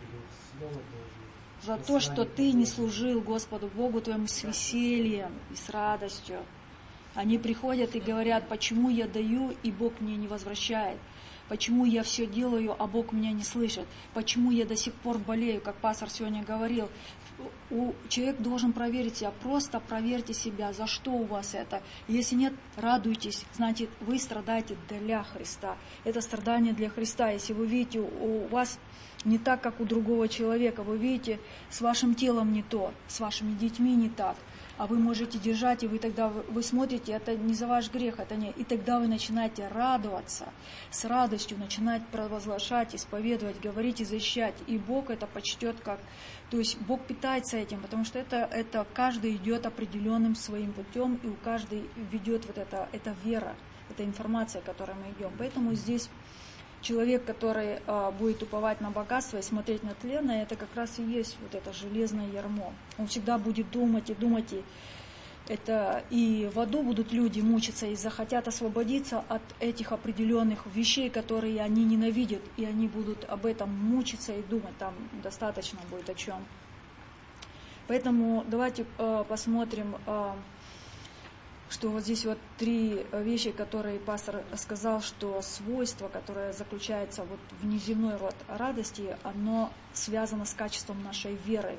За то, что ты не служил Господу Богу твоему с весельем и с радостью. Они приходят и говорят, почему я даю, и Бог мне не возвращает. Почему я все делаю, а Бог меня не слышит. Почему я до сих пор болею, как пастор сегодня говорил. У, человек должен проверить себя. Просто проверьте себя, за что у вас это. Если нет, радуйтесь. Значит, вы страдаете для Христа. Это страдание для Христа. Если вы видите, у вас не так, как у другого человека. Вы видите, с вашим телом не то, с вашими детьми не так. А вы можете держать, и вы тогда, вы смотрите, это не за ваш грех, это не. И тогда вы начинаете радоваться, с радостью начинать провозглашать, исповедовать, говорить и защищать. И Бог это почтет как... То есть Бог питается этим, потому что это, это каждый идет определенным своим путем, и у каждого ведет вот это, это вера, это информация, к которой мы идем. Поэтому здесь человек, который а, будет уповать на богатство и смотреть на тленное, это как раз и есть вот это железное ярмо. Он всегда будет думать и думать, и, это, и в аду будут люди мучиться и захотят освободиться от этих определенных вещей, которые они ненавидят, и они будут об этом мучиться и думать, там достаточно будет о чем. Поэтому давайте а, посмотрим... А, что вот здесь вот три вещи, которые пастор сказал, что свойство, которое заключается вот в неземной род радости, оно связано с качеством нашей веры.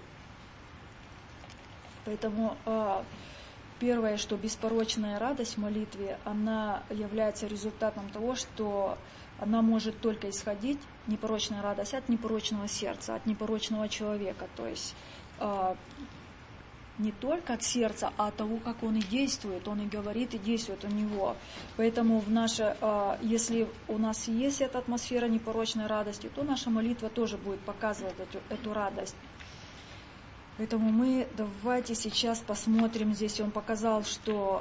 Поэтому э, первое, что беспорочная радость в молитве, она является результатом того, что она может только исходить, непорочная радость, от непорочного сердца, от непорочного человека. То есть э, не только от сердца, а от того, как он и действует, он и говорит, и действует у него. Поэтому в наше, если у нас есть эта атмосфера непорочной радости, то наша молитва тоже будет показывать эту, эту радость. Поэтому мы давайте сейчас посмотрим, здесь он показал, что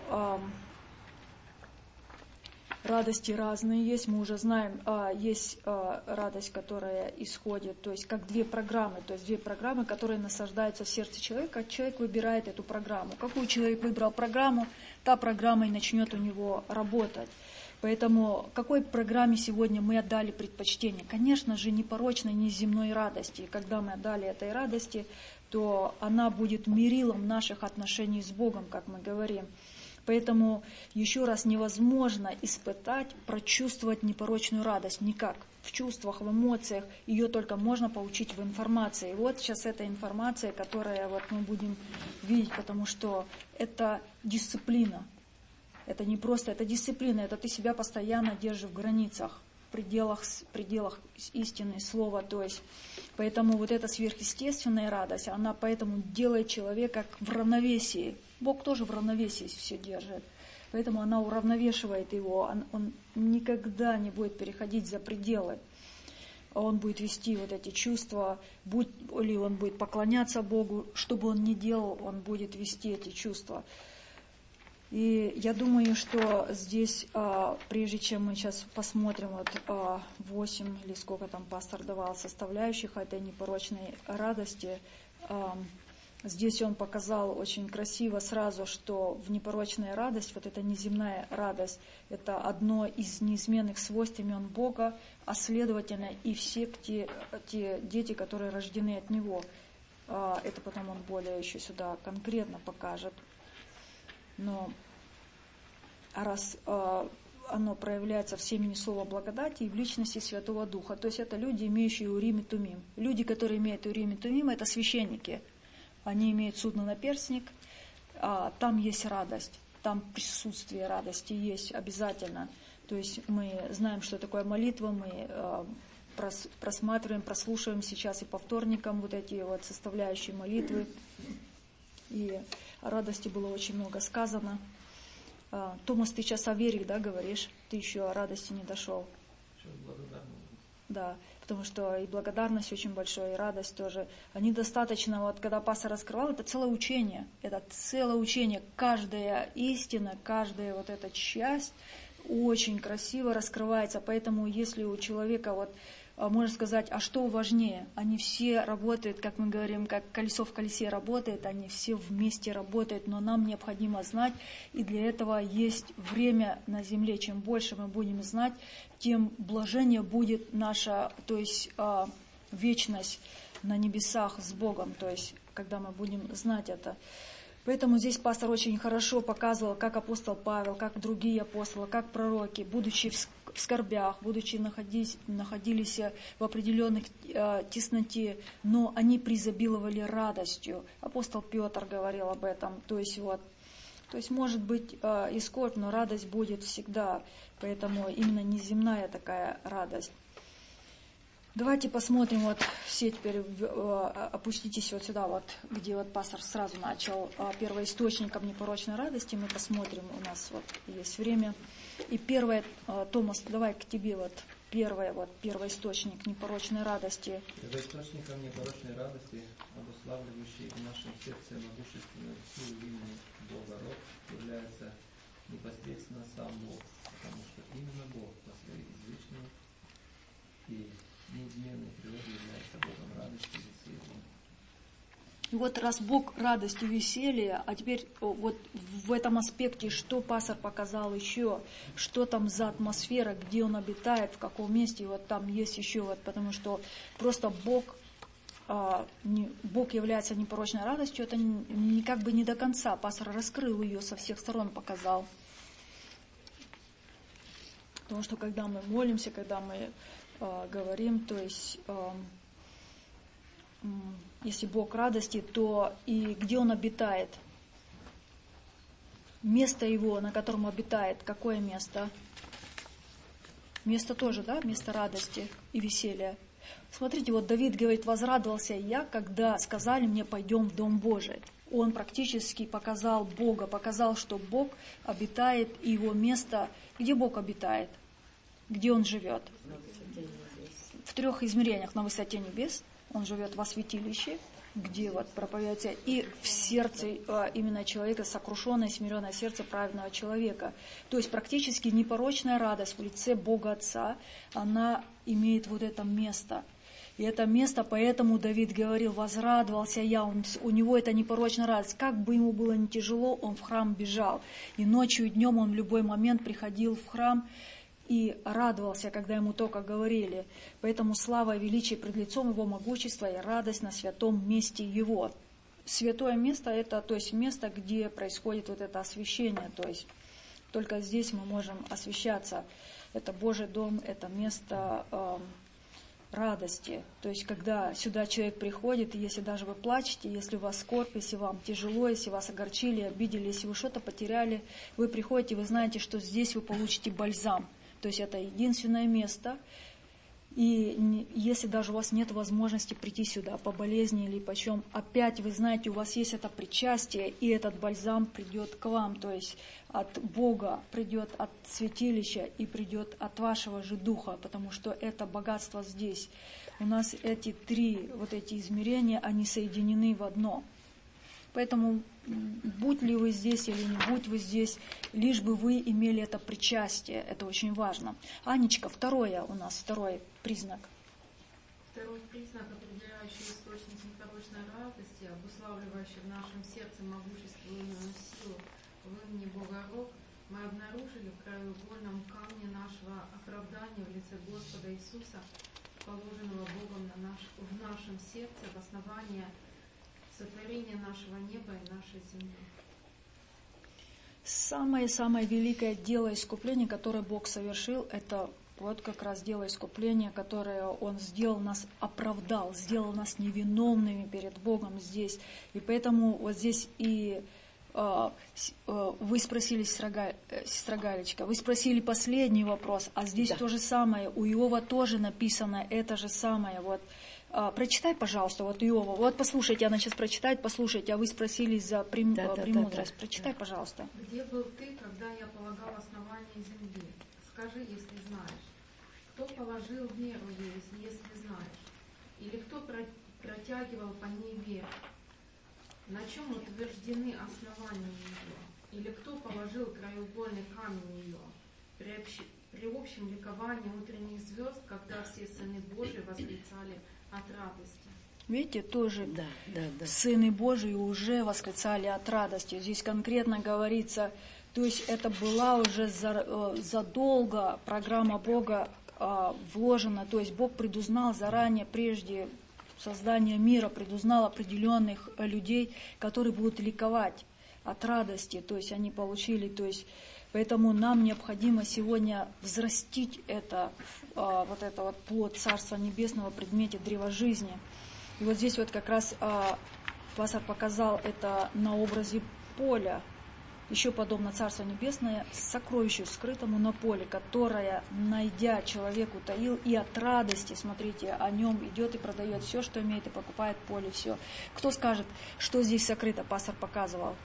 радости разные есть, мы уже знаем, есть радость, которая исходит, то есть как две программы, то есть две программы, которые насаждаются в сердце человека, человек выбирает эту программу. Какую человек выбрал программу, та программа и начнет у него работать. Поэтому какой программе сегодня мы отдали предпочтение? Конечно же, непорочной, неземной радости. И когда мы отдали этой радости, то она будет мерилом наших отношений с Богом, как мы говорим. Поэтому еще раз невозможно испытать, прочувствовать непорочную радость никак. В чувствах, в эмоциях ее только можно получить в информации. И вот сейчас эта информация, которую вот мы будем видеть, потому что это дисциплина. Это не просто, это дисциплина, это ты себя постоянно держишь в границах, в пределах, в пределах истины слова. То есть, поэтому вот эта сверхъестественная радость, она поэтому делает человека в равновесии. Бог тоже в равновесии все держит. Поэтому она уравновешивает его. Он, он никогда не будет переходить за пределы. Он будет вести вот эти чувства, будь, или он будет поклоняться Богу. Что бы он ни делал, он будет вести эти чувства. И я думаю, что здесь, прежде чем мы сейчас посмотрим вот восемь или сколько там пастор давал составляющих этой непорочной радости, здесь он показал очень красиво сразу, что в непорочная радость, вот эта неземная радость, это одно из неизменных свойств имен Бога, а следовательно и все те, те дети, которые рождены от Него. Это потом он более еще сюда конкретно покажет. Но раз э, оно проявляется в семени слова благодати и в личности Святого Духа. То есть это люди, имеющие Урим и Тумим. Люди, которые имеют Урим и Тумим, это священники. Они имеют судно-наперстник, а там есть радость, там присутствие радости есть обязательно. То есть мы знаем, что такое молитва, мы э, прос, просматриваем, прослушиваем сейчас и по вторникам вот эти вот составляющие молитвы. И о радости было очень много сказано. А, Томас, ты сейчас о вере, да, говоришь? Ты еще о радости не дошел. Да, потому что и благодарность очень большая, и радость тоже. Они достаточно, вот когда пастор раскрывал, это целое учение. Это целое учение. Каждая истина, каждая вот эта часть очень красиво раскрывается. Поэтому если у человека, вот, можно сказать, а что важнее? Они все работают, как мы говорим, как колесо в колесе работает, они все вместе работают, но нам необходимо знать, и для этого есть время на земле. Чем больше мы будем знать, тем блажение будет наша, то есть э, вечность на небесах с Богом, то есть когда мы будем знать это. Поэтому здесь пастор очень хорошо показывал, как апостол Павел, как другие апостолы, как пророки, будучи в скорбях, будучи находились, находились в определенной э, тесноте, но они преизобиловали радостью. Апостол Петр говорил об этом. То есть, вот, то есть может быть э, и скорбь, но радость будет всегда. Поэтому именно неземная такая радость. Давайте посмотрим, вот все теперь опуститесь вот сюда, вот, где вот пастор сразу начал первоисточником непорочной радости. Мы посмотрим, у нас вот есть время. И первое, Томас, давай к тебе вот первое, вот первоисточник непорочной радости. Первоисточником непорочной радости, обуславливающий в нашем сердце могущественную силу имени Бога род, является непосредственно сам Бог, потому что именно Бог по своей извечной и неизменной природе является Богом радости и веселья. И вот раз Бог радость и веселье, а теперь вот в этом аспекте, что пастор показал еще, что там за атмосфера, где он обитает, в каком месте, вот там есть еще, вот, потому что просто Бог, а, не, Бог является непорочной радостью, это не, не, как бы не до конца, пастор раскрыл ее со всех сторон, показал. Потому что когда мы молимся, когда мы э, говорим, то есть э, э, если Бог радости, то и где Он обитает? Место Его, на котором обитает, какое место? Место тоже, да? Место радости и веселья. Смотрите, вот Давид говорит, возрадовался я, когда сказали мне, пойдем в Дом Божий. Он практически показал Бога, показал, что Бог обитает, и Его место, где Бог обитает, где Он живет. В трех измерениях: на высоте небес, Он живет во святилище, где вот проповедуется, и в сердце именно человека, сокрушенное, смиренное сердце праведного человека. То есть практически непорочная радость в лице Бога Отца, она имеет вот это место. И это место, поэтому Давид говорил, возрадовался я, он, у него это непорочная радость. Как бы ему было не тяжело, он в храм бежал. И ночью, и днем он в любой момент приходил в храм и радовался, когда ему только говорили. Поэтому слава и величие пред лицом Его могущества и радость на святом месте Его. Святое место – это, то есть, место, где происходит вот это освящение. То есть только здесь мы можем освящаться. Это Божий дом, это место э, радости. То есть когда сюда человек приходит, и если даже вы плачете, если у вас скорбь, если вам тяжело, если вас огорчили, обидели, если вы что-то потеряли, вы приходите, вы знаете, что здесь вы получите бальзам. То есть это единственное место. И если даже у вас нет возможности прийти сюда по болезни или почем, опять вы знаете, у вас есть это причастие, и этот бальзам придет к вам. То есть от Бога придет, от святилища и придет от вашего же духа, потому что это богатство здесь. У нас эти три вот эти измерения, они соединены в одно. Поэтому, будь ли вы здесь или не будь вы здесь, лишь бы вы имели это причастие, это очень важно. Анечка, второе у нас, второй признак. Второй признак, определяющий источник непорочной радости, обуславливающий в нашем сердце могущественную силу в имени Бога Рог, мы обнаружили в краеугольном камне нашего оправдания в лице Господа Иисуса, положенного Богом на наш, в нашем сердце в основании сотворения нашего неба и нашей земли. Самое-самое великое дело искупления, которое Бог совершил, это вот как раз дело искупления, которое Он сделал, нас оправдал, сделал нас невиновными перед Богом здесь. И поэтому вот здесь и э, э, вы спросили, сестра, сестра Галечка, вы спросили последний вопрос, а здесь да. то же самое, у Иова тоже написано это же самое. Вот. Э, прочитай, пожалуйста, вот Иова. Вот послушайте, она сейчас прочитает, послушайте, а вы спросили за прем... да, премудрость. Да, да, прочитай, да. пожалуйста. Где был ты, когда я полагал основание земли? Скажи, если знаешь. Кто положил меру ей, если знаешь? Или кто протягивал по ней вверх? На чем утверждены основания ее? Или кто положил краеугольный камень ее? При, общ... При общем ликовании утренних звезд, когда все сыны Божии восклицали от радости. Видите, тоже да, да, да. сыны Божии уже восклицали от радости. Здесь конкретно говорится, то есть это была уже за, задолго программа Бога а, вложена, то есть Бог предузнал заранее, прежде создания мира, предузнал определенных людей, которые будут ликовать от радости, то есть они получили, то есть поэтому нам необходимо сегодня взрастить это, а, вот это вот плод Царства Небесного в предмете древа жизни. И вот здесь вот как раз а, пастор показал это на образе поля. Еще подобно Царство Небесное, сокровищу скрытому на поле, которое, найдя, человек утаил, и от радости, смотрите, о нем идет и продает все, что имеет, и покупает поле, все. Кто скажет, что здесь сокрыто, пастор показывал?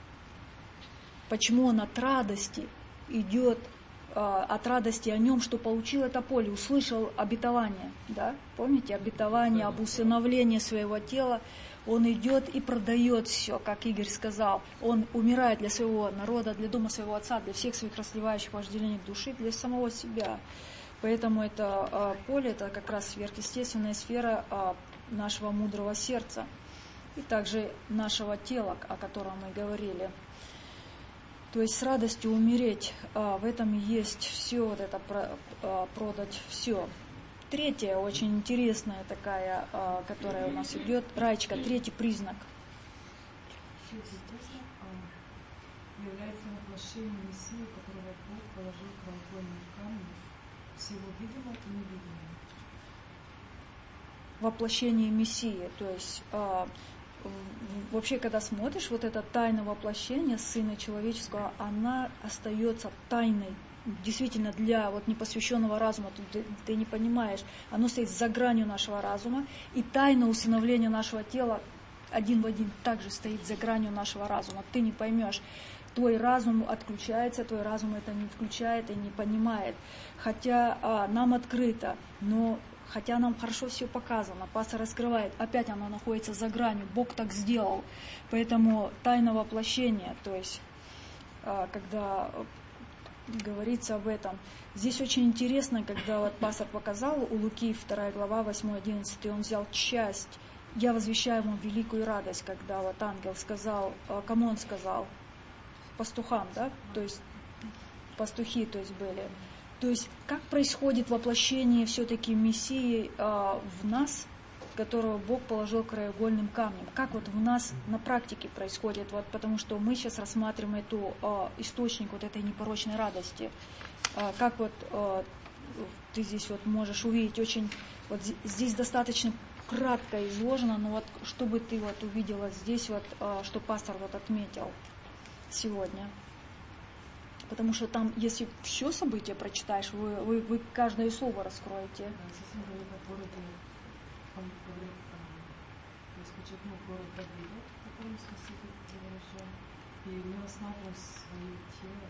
Почему он от радости идет, от радости о нем, что получил это поле, услышал обетование, да? Помните, обетование об усыновлении своего тела, он идет и продает все, как Игорь сказал, он умирает для своего народа, для дома своего отца, для всех своих расливающих вожделений души, для самого себя. Поэтому это поле, это как раз сверхъестественная сфера нашего мудрого сердца и также нашего тела, о котором мы говорили. То есть с радостью умереть, в этом и есть все, вот это продать все. Третья, очень интересная такая, которая у нас идет, Раечка, третий признак. Третий признак является воплощением Мессии, которого Бог положил краеугольный камень всего видимого и невидимого. Воплощение Мессии, то есть вообще, когда смотришь, вот эта тайна воплощения Сына Человеческого, она остается тайной. Действительно, для вот непосвященного разума, ты, ты не понимаешь, оно стоит за гранью нашего разума, и тайна усыновления нашего тела один в один также стоит за гранью нашего разума. Ты не поймешь, твой разум отключается, твой разум это не включает и не понимает. Хотя а, нам открыто, но хотя нам хорошо все показано, пастор раскрывает, опять оно находится за гранью, Бог так сделал. Поэтому тайна воплощения, то есть а, когда говорится об этом. Здесь очень интересно, когда вот пастор показал у Луки вторая глава, восемь одиннадцать, он взял часть, я возвещаю ему великую радость, когда вот ангел сказал, кому он сказал? Пастухам, да? То есть пастухи, то есть были. То есть как происходит воплощение все-таки Мессии э, в нас, которого Бог положил краеугольным камнем. Как вот в нас на практике происходит, вот, потому что мы сейчас рассматриваем эту э, источник вот этой непорочной радости. Э, как вот э, ты здесь вот можешь увидеть очень, вот здесь достаточно кратко изложено, но вот чтобы ты вот увидела здесь вот, э, что пастор вот отметил сегодня. Потому что там, если все события прочитаешь, вы, вы, вы каждое слово раскроете. Он говорит, то есть подчеркнул город Давида, в котором Спаситель рожден, и не рассматривал свое тело,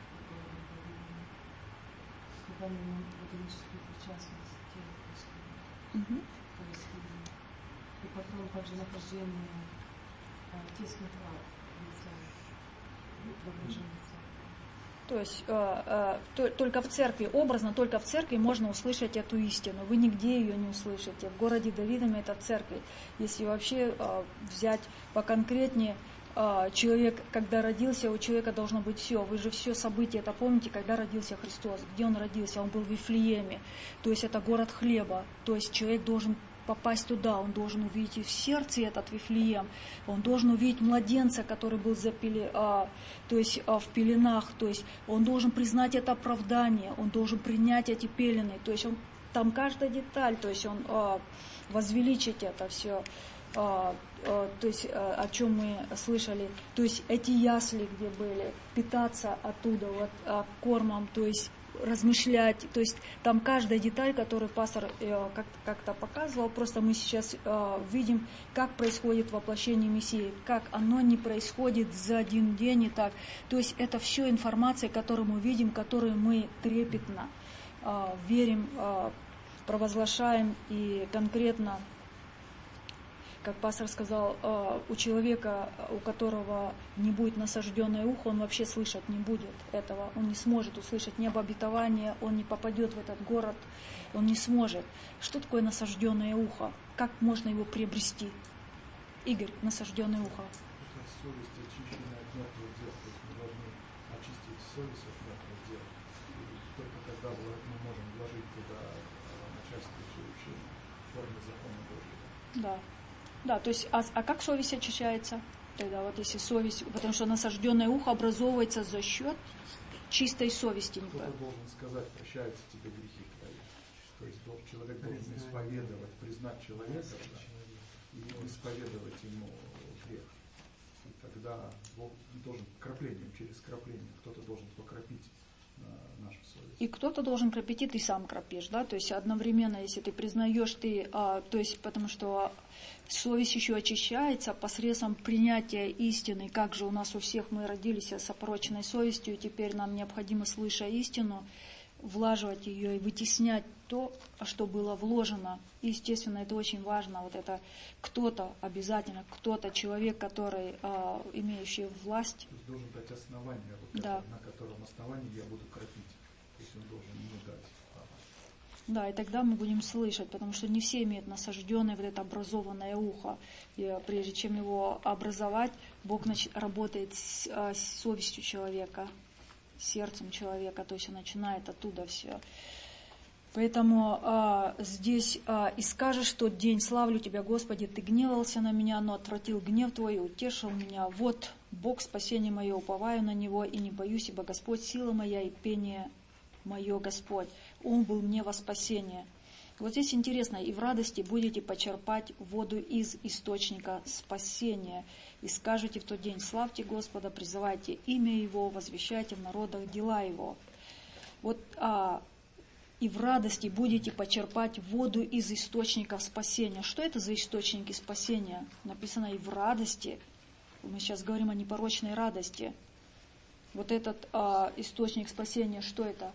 когда мы будем чувствовать причастность тела Господа. Mm-hmm. То есть, и потом также нахождение тесных лап лица, преображения лица. То есть э, э, то, только в церкви, образно, только в церкви можно услышать эту истину. Вы нигде ее не услышите. В городе Давидоме это церковь. Если вообще э, взять поконкретнее, э, человек, когда родился, у человека должно быть все. Вы же все события это помните, когда родился Христос, где он родился, он был в Вифлееме. То есть это город хлеба. То есть человек должен попасть туда, он должен увидеть в сердце этот Вифлеем, он должен увидеть младенца, который был запили, а, то есть а, в пеленах, то есть он должен признать это оправдание, он должен принять эти пелены, то есть он, там каждая деталь, то есть он а, возвеличить это все. А, а, то есть а, о чем мы слышали, то есть эти ясли, где были, питаться оттуда вот а, кормом, то есть размышлять, то есть там каждая деталь, которую пастор э, как- как-то показывал, просто мы сейчас э, видим, как происходит воплощение Мессии, как оно не происходит за один день и так. То есть это все информация, которую мы видим, которую мы трепетно э, верим, э, провозглашаем и конкретно, как пастор сказал, у человека, у которого не будет насажденное ухо, он вообще слышать не будет этого. Он не сможет услышать небо обетования, он не попадет в этот город, он не сможет. Что такое насажденное ухо? Как можно его приобрести? Игорь, насажденное ухо. Это совесть, очищенная от мертвых дел. То есть мы должны очистить совесть от мертвых дел. И только тогда мы можем вложить туда начальствующее учение в форме закона Божьего. Да. Да, то есть, а, а как совесть очищается? Тогда вот если совесть, потому что насажденное ухо образовывается за счет чистой совести. Кто-то должен сказать, прощаются тебе грехи твои. То есть человек должен исповедовать, признать человека, да, и исповедовать ему грех. И тогда Бог должен краплением, через крапление, кто-то должен покропить нашу совесть. И кто-то должен кропить, и ты сам кропишь, да, то есть одновременно, если ты признаешь, ты, а, то есть потому что совесть еще очищается посредством принятия истины, как же у нас у всех мы родились с опороченной совестью, и теперь нам необходимо, слыша истину, влаживать ее и вытеснять то, что было вложено. И, естественно, это очень важно, вот это кто-то обязательно, кто-то, человек, который, а, имеющий власть. То есть должен дать основание, вот да. это, на котором основании я буду кропить. То есть он должен мне дать. Да, и тогда мы будем слышать, потому что не все имеют насажденное вот это образованное ухо. И прежде чем его образовать, Бог работает с, с совестью человека, сердцем человека, то есть он начинает оттуда все. Поэтому а, здесь а, «И скажешь тот день, славлю Тебя, Господи, Ты гневался на меня, но отвратил гнев Твой и утешил меня. Вот Бог спасение мое, уповаю на Него, и не боюсь, ибо Господь сила моя и пение мое, Господь. Он был мне во спасение». Вот здесь интересно, «И в радости будете почерпать воду из источника спасения. И скажете в тот день, славьте Господа, призывайте имя Его, возвещайте в народах дела Его». Вот а, «И в радости будете почерпать воду из источников спасения». Что это за источники спасения? Написано «И в радости». Мы сейчас говорим о непорочной радости. Вот этот а, источник спасения, что это?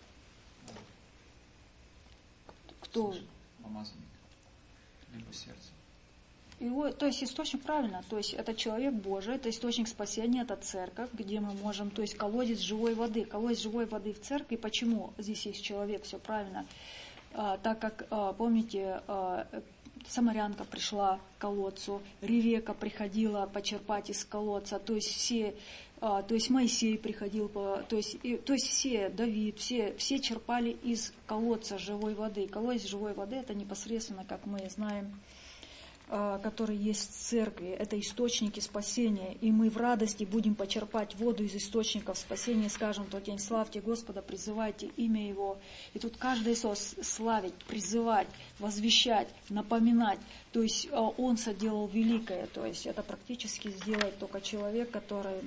Кто? Помазанник. Либо сердце. Его, то есть источник, правильно, то есть это человек Божий, это источник спасения, это церковь, где мы можем, то есть колодец живой воды, колодец живой воды в церкви. Почему здесь есть человек, все правильно? А, так как, а, помните, а, самарянка пришла к колодцу, Ревека приходила почерпать из колодца, то есть все, а, то есть Моисей приходил, по, то есть, и, то есть все, Давид, все, все черпали из колодца живой воды. Колодец живой воды — это непосредственно, как мы знаем, который есть в церкви, это источники спасения, и мы в радости будем почерпать воду из источников спасения, скажем в тот день, славьте Господа, призывайте имя Его. И тут каждый Иисус славить, призывать, возвещать, напоминать, то есть Он соделал великое, то есть это практически сделает только человек, который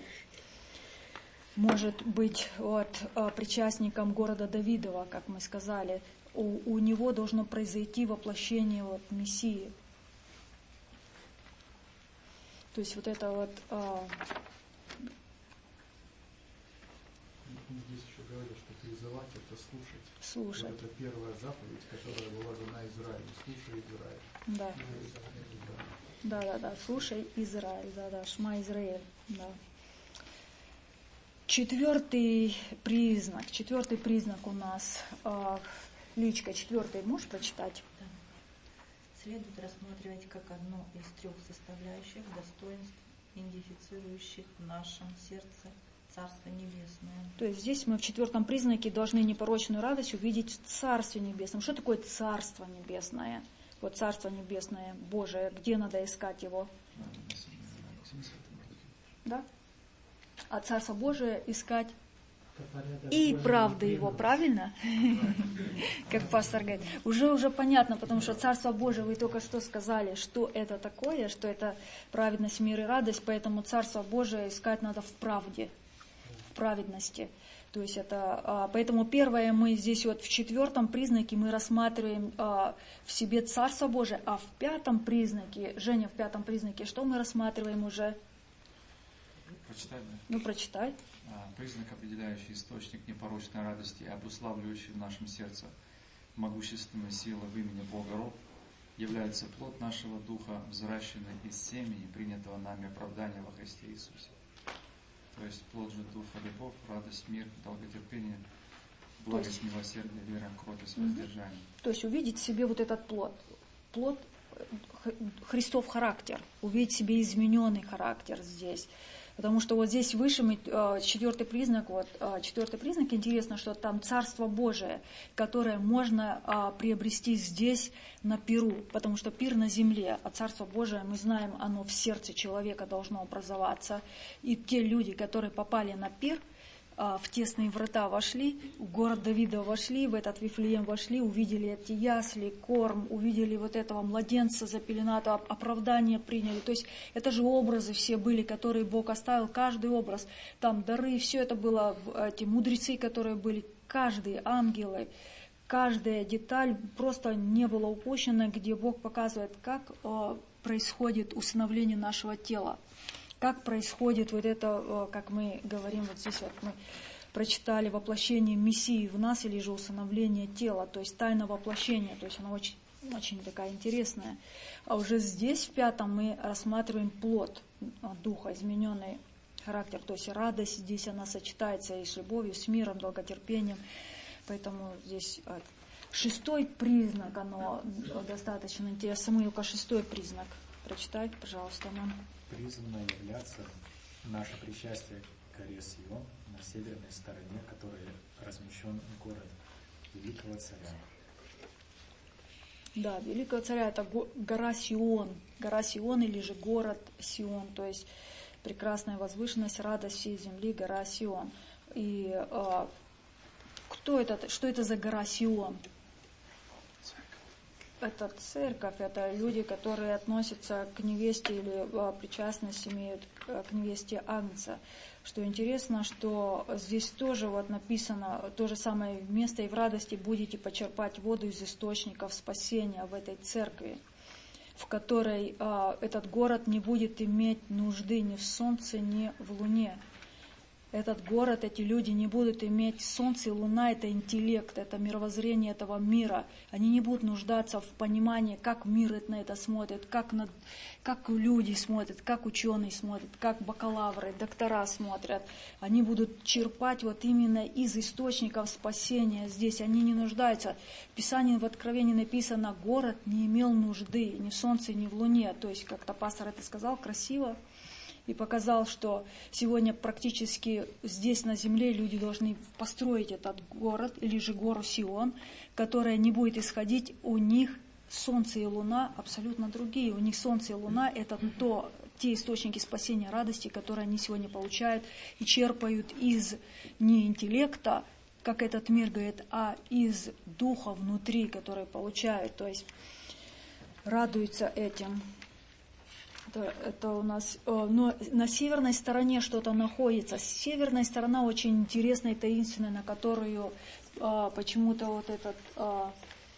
может быть вот, причастником города Давидова, как мы сказали. У, у него должно произойти воплощение вот, Мессии. То есть вот это вот... А... Здесь еще говорят, что призывать — это слушать. Слушать. Вот это первая заповедь, которая была дана Израилю. Слушай, Израиль. Да. Да, да, да. Слушай, Израиль. Да, да. Шма Израиль. Да. Четвертый признак. Четвертый признак у нас. А, Личка, четвертый. Можешь прочитать? Следует рассматривать как одно из трех составляющих достоинств, идентифицирующих в нашем сердце Царство Небесное. То есть здесь мы в четвертом признаке должны непорочную радость увидеть в Царстве Небесном. Что такое Царство Небесное? Вот Царство Небесное, Божие, где надо искать его? Да? А Царство Божие искать и правды его, правильно? Как пастор говорит. Уже уже понятно, потому что Царство Божие, вы только что сказали, что это такое, что это праведность, мир и радость, поэтому Царство Божие искать надо в правде, в праведности. То есть это, поэтому первое мы здесь вот в четвертом признаке мы рассматриваем в себе Царство Божие, а в пятом признаке, Женя, в пятом признаке, что мы рассматриваем уже? Прочитай, да? Ну, прочитай. Признак, определяющий источник непорочной радости и обуславливающий в нашем сердце могущественную силу в имени Бога Род, является плод нашего духа, взращенный из семени, принятого нами оправдания во Христе Иисусе. То есть плод же духа — любовь, радость, мир, долготерпение, благость, милосердие, вера, кротость, воздержание. То есть увидеть в себе вот этот плод, плод Христов характер, увидеть в себе измененный характер здесь. Потому что вот здесь выше мы, четвертый признак, вот четвертый признак, интересно, что там Царство Божие, которое можно приобрести здесь на пиру, потому что пир на земле, а Царство Божие, мы знаем, оно в сердце человека должно образоваться. И те люди, которые попали на пир, в тесные врата вошли, в город Давида вошли, в этот Вифлеем вошли, увидели эти ясли, корм, увидели вот этого младенца запеленатого, оправдание приняли. То есть это же образы все были, которые Бог оставил, каждый образ, там дары, все это было, эти мудрецы, которые были, каждый, ангелы, каждая деталь просто не была упущена, где Бог показывает, как происходит усыновление нашего тела. Как происходит вот это, как мы говорим, вот здесь вот мы прочитали воплощение Мессии в нас, или же усыновление тела, то есть тайна воплощения, то есть она очень, очень такая интересная. А уже здесь, в пятом, мы рассматриваем плод духа, измененный характер, то есть радость здесь она сочетается и с любовью, с миром, долготерпением, поэтому здесь шестой признак, оно достаточно интересно. Самуилка, шестой признак. Прочитай, пожалуйста, нам. Призвано являться наше причастие к горе Сион на северной стороне, которой размещен город Великого Царя. Да, Великого Царя — это гора Сион, гора Сион или же город Сион, то есть прекрасная возвышенность, радость всей земли, гора Сион. И э, кто это, что это за гора Сион? Это церковь, это люди, которые относятся к невесте или а, причастность имеют к невесте Агнца. Что интересно, что здесь тоже вот написано то же самое место, и в радости будете почерпать воду из источников спасения в этой церкви, в которой а, этот город не будет иметь нужды ни в солнце, ни в луне. Этот город, эти люди не будут иметь солнце и луна, это интеллект, это мировоззрение этого мира. Они не будут нуждаться в понимании, как мир на это смотрит, как, на, как люди смотрят, как ученые смотрят, как бакалавры, доктора смотрят. Они будут черпать вот именно из источников спасения здесь. Они не нуждаются. В Писании, в Откровении написано, город не имел нужды ни в солнце, ни в луне. То есть, как-то пастор это сказал красиво. И показал, что сегодня практически здесь на земле люди должны построить этот город, или же гору Сион, которая не будет исходить, у них солнце и луна абсолютно другие. У них солнце и луна — это то, те источники спасения, радости, которые они сегодня получают и черпают из не интеллекта, как этот мир говорит, а из духа внутри, который получают, то есть радуются этим. Это, это у нас, но на северной стороне что-то находится. Северная сторона очень интересная и таинственная, на которую а, почему-то вот этот, а,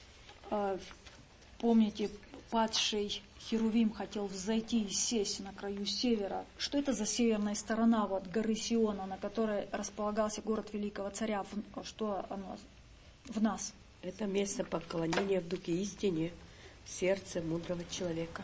а, помните, падший Херувим хотел взойти и сесть на краю севера. Что это за северная сторона вот горы Сиона, на которой располагался город Великого Царя? Что оно в нас? Это место поклонения в духе истине, в сердце мудрого человека.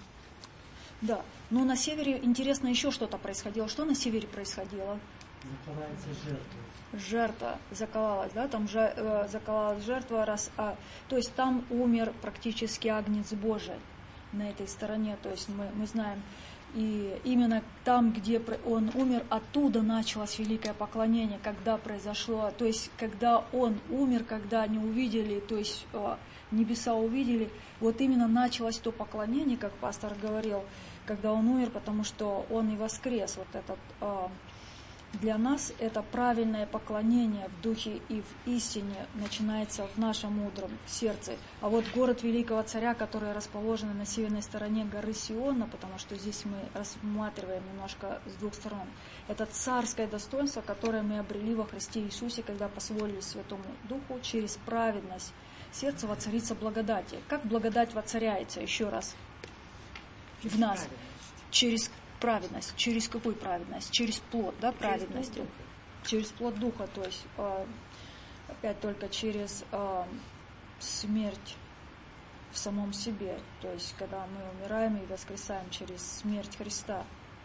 Да, но на севере интересно еще что-то происходило. Что на севере происходило? Заколается жертва. Жертва закололась, да, там же, э, закололась жертва, раз, а, то есть там умер практически Агнец Божий на этой стороне, то есть мы, мы знаем, и именно там, где он умер, оттуда началось великое поклонение, когда произошло, то есть когда он умер, когда они увидели, то есть э, небеса увидели, вот именно началось то поклонение, как пастор говорил, когда он умер, потому что он и воскрес. Вот этот, для нас это правильное поклонение в духе и в истине начинается в нашем мудром сердце. А вот город великого царя, который расположен на северной стороне горы Сиона, потому что здесь мы рассматриваем немножко с двух сторон, это царское достоинство, которое мы обрели во Христе Иисусе, когда позволили Святому Духу через праведность сердца воцариться благодати. Как благодать воцаряется, еще раз, через в нас? Праведность. Через праведность. Через какую праведность? Через плод, да, праведности. Через плод Духа, то есть э, опять только через э, смерть в самом себе. То есть когда мы умираем и воскресаем через смерть Христа.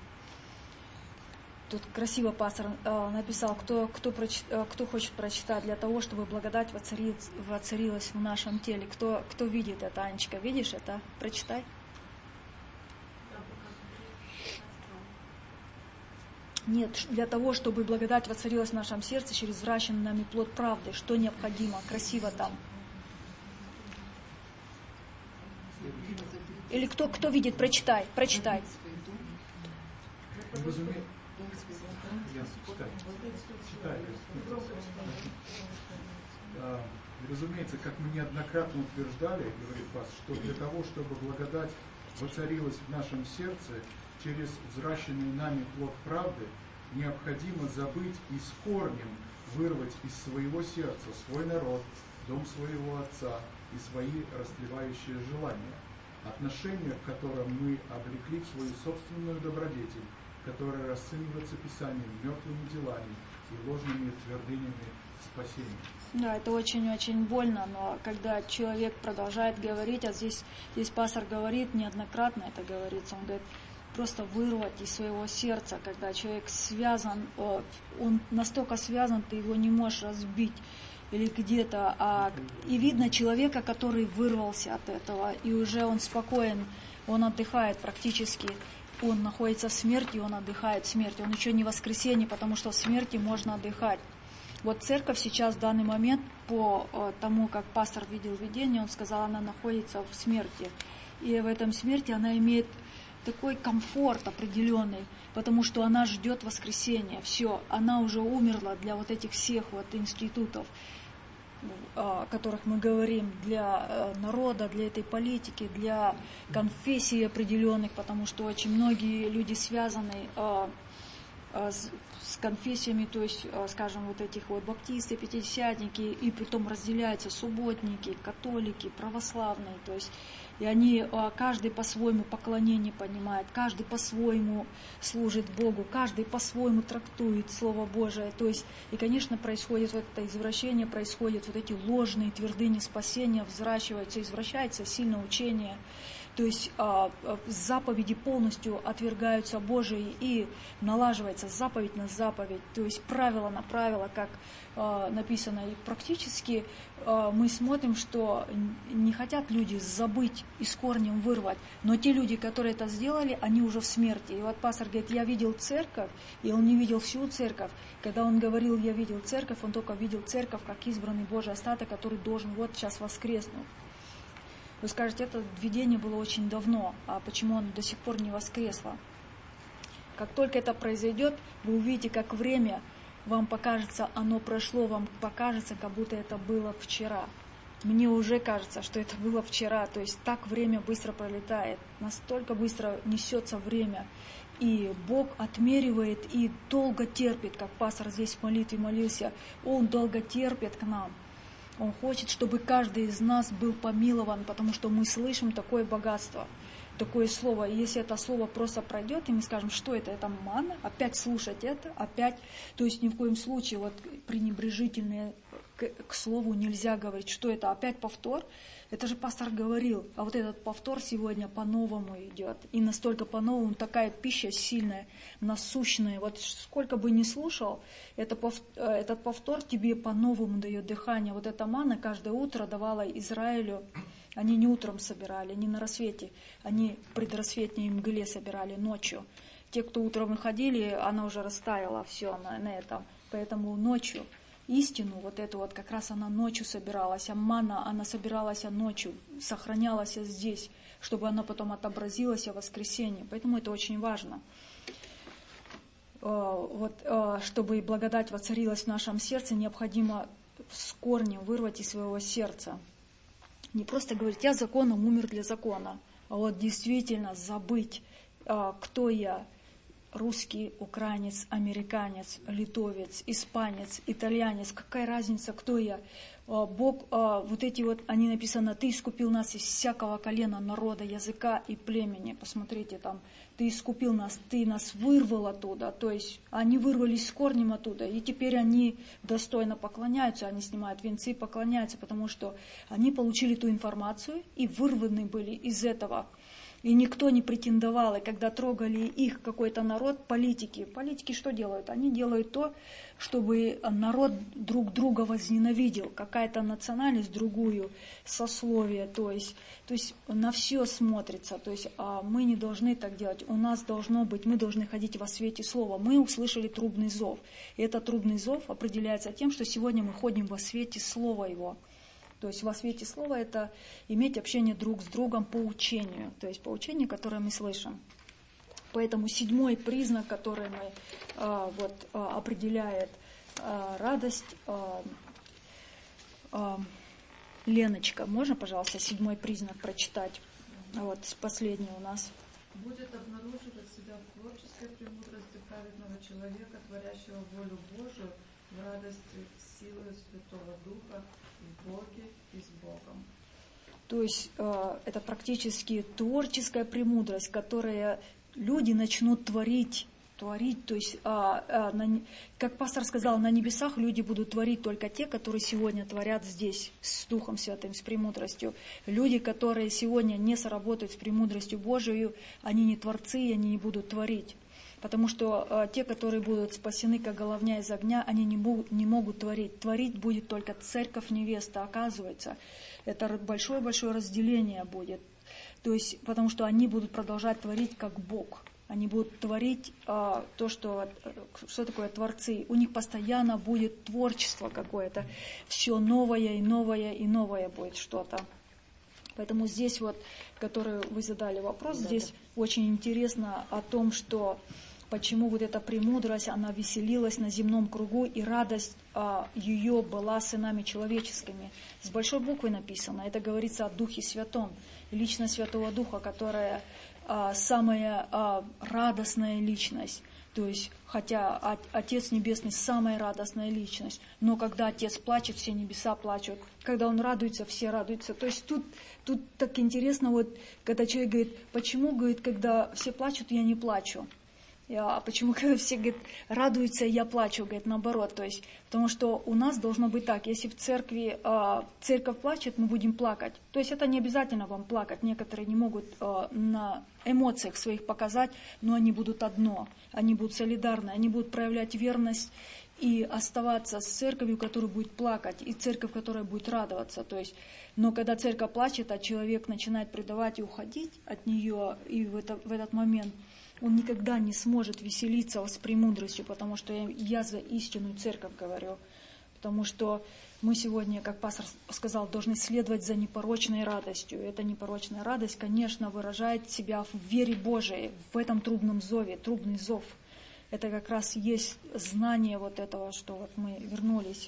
Тут красиво пастор э, написал, кто, кто, прочит, э, кто хочет прочитать, для того, чтобы благодать воцарилась, воцарилась в нашем теле. Кто, кто видит это, Анечка, видишь это? Прочитай. Нет, для того, чтобы благодать воцарилась в нашем сердце через взращенный нами плод правды, что необходимо, красиво там. Или кто, кто видит, прочитай, прочитай. Разумеется, как мы неоднократно утверждали, говорит пастор, что для того, чтобы благодать воцарилась в нашем сердце, через взращенный нами плод правды, необходимо забыть и с корнем вырвать из своего сердца свой народ, дом своего отца и свои растлевающие желания, отношения, к которым мы облекли в свою собственную добродетель, которая расценивается Писанием мертвыми делами и ложными твердынями спасения. Да, это очень-очень больно, но когда человек продолжает говорить, а здесь, здесь пастор говорит, неоднократно это говорится, он говорит, просто вырвать из своего сердца, когда человек связан, он настолько связан, ты его не можешь разбить или где-то, а, и видно человека, который вырвался от этого, и уже он спокоен, он отдыхает практически, он находится в смерти, он отдыхает в смерти, он еще не в воскресенье, потому что в смерти можно отдыхать. Вот церковь сейчас в данный момент, по тому, как пастор видел видение, он сказал, она находится в смерти, и в этом смерти она имеет такой комфорт определенный, потому что она ждет воскресения. Все, она уже умерла для вот этих всех вот институтов, о которых мы говорим, для народа, для этой политики, для конфессий определенных, потому что очень многие люди связаны с конфессиями, то есть, скажем, вот этих вот баптисты, пятидесятники, и потом разделяются субботники, католики, православные, то есть, и они, каждый по-своему поклонение понимает, каждый по-своему служит Богу, каждый по-своему трактует Слово Божие, то есть, и, конечно, происходит вот это извращение, происходят вот эти ложные твердыни спасения, взращиваются, извращается сильное учение. То есть э, заповеди полностью отвергаются Божии и налаживается заповедь на заповедь, то есть правило на правило, как э, написано. И практически э, мы смотрим, что не хотят люди забыть и с корнем вырвать, но те люди, которые это сделали, они уже в смерти. И вот пастор говорит, я видел церковь, и он не видел всю церковь. Когда он говорил, я видел церковь, он только видел церковь как избранный Божий остаток, который должен вот сейчас воскреснуть. Вы скажете, это видение было очень давно, а почему оно до сих пор не воскресло? Как только это произойдет, вы увидите, как время вам покажется, оно прошло, вам покажется, как будто это было вчера. Мне уже кажется, что это было вчера, то есть так время быстро пролетает, настолько быстро несется время. И Бог отмеривает и долго терпит, как пастор здесь в молитве молился, Он долго терпит к нам. Он хочет, чтобы каждый из нас был помилован, потому что мы слышим такое богатство, такое слово. И если это слово просто пройдет, и мы скажем, что это, это манна, опять слушать это, опять, то есть ни в коем случае вот пренебрежительные к, к слову нельзя говорить, что это, опять повтор. Это же пастор говорил, а вот этот повтор сегодня по-новому идет. И настолько по-новому, такая пища сильная, насущная. Вот сколько бы ни слушал, это повтор, этот повтор тебе по-новому дает дыхание. Вот эта манна каждое утро давала Израилю. Они не утром собирали, не на рассвете. Они в предрассветней мгле собирали ночью. Те, кто утром выходили, она уже растаяла все на, на этом. Поэтому ночью истину, вот эту вот, как раз она ночью собиралась, а манна, она собиралась ночью, сохранялась здесь, чтобы она потом отобразилась в воскресенье. Поэтому это очень важно. Вот, чтобы благодать воцарилась в нашем сердце, необходимо с корнем вырвать из своего сердца. Не просто говорить, я законом умер для закона, а вот действительно забыть, кто я, русский, украинец, американец, литовец, испанец, итальянец, какая разница, кто я. Бог, вот эти вот, они написано, ты искупил нас из всякого колена, народа, языка и племени. Посмотрите там, ты искупил нас, ты нас вырвал оттуда. То есть они вырвались с корнем оттуда, и теперь они достойно поклоняются, они снимают венцы и поклоняются, потому что они получили ту информацию и вырваны были из этого. И никто не претендовал, и когда трогали их какой-то народ, политики, политики что делают? Они делают то, чтобы народ друг друга возненавидел, какая-то национальность другую, сословие, то есть, то есть на все смотрится, то есть а мы не должны так делать, у нас должно быть, мы должны ходить во свете слова, мы услышали трубный зов, и этот трубный зов определяется тем, что сегодня мы ходим во свете слова его. То есть во свете слова это иметь общение друг с другом по учению, то есть по учению, которое мы слышим. Поэтому седьмой признак, который мы, а, вот, а, определяет а, радость, а, а, Леночка, можно, пожалуйста, седьмой признак прочитать? Вот последний у нас. Будет обнаруживать себя в творческой премудрости праведного человека, творящего волю Божию, в радости силы Святого Духа, в Боге и с Богом. То есть э, это практически творческая премудрость, которая люди начнут творить, творить, то есть, а, а, на, как пастор сказал, на небесах люди будут творить только те, которые сегодня творят здесь с Духом Святым, с премудростью. Люди, которые сегодня не соработают с премудростью Божией, они не творцы, и они не будут творить. Потому что а, те, которые будут спасены, как головня из огня, они не, бу- не могут творить. Творить будет только церковь невеста, оказывается. Это большое-большое разделение будет. То есть, потому что они будут продолжать творить как Бог. Они будут творить а, то, что, что такое творцы. У них постоянно будет творчество какое-то. Все новое и новое и новое будет что-то. Поэтому здесь вот, который вы задали вопрос, да, здесь да. Очень интересно о том, что почему вот эта премудрость, она веселилась на земном кругу, и радость а, ее была сынами человеческими. С большой буквы написано, это говорится о Духе Святом, личность Святого Духа, которая а, самая а, радостная личность. То есть, хотя Отец Небесный самая радостная личность, но когда Отец плачет, все небеса плачут. Когда Он радуется, все радуются. То есть тут, тут так интересно, вот, когда человек говорит, почему, говорит, когда все плачут, я не плачу. А почему, когда все, говорит, радуются, я плачу, говорит, наоборот. То есть, потому что у нас должно быть так, если в церкви э, церковь плачет, мы будем плакать. То есть это не обязательно вам плакать. Некоторые не могут э, на эмоциях своих показать, но они будут одно. Они будут солидарны, они будут проявлять верность и оставаться с церковью, которая будет плакать, и церковь, которая будет радоваться. То есть, но когда церковь плачет, а человек начинает предавать и уходить от нее, и в, это, в этот момент он никогда не сможет веселиться с премудростью, потому что я, я за истинную церковь говорю. Потому что мы сегодня, как пастор сказал, должны следовать за непорочной радостью. И эта непорочная радость, конечно, выражает себя в вере Божией, в этом трубном зове, трубный зов. Это как раз есть знание вот этого, что вот мы вернулись.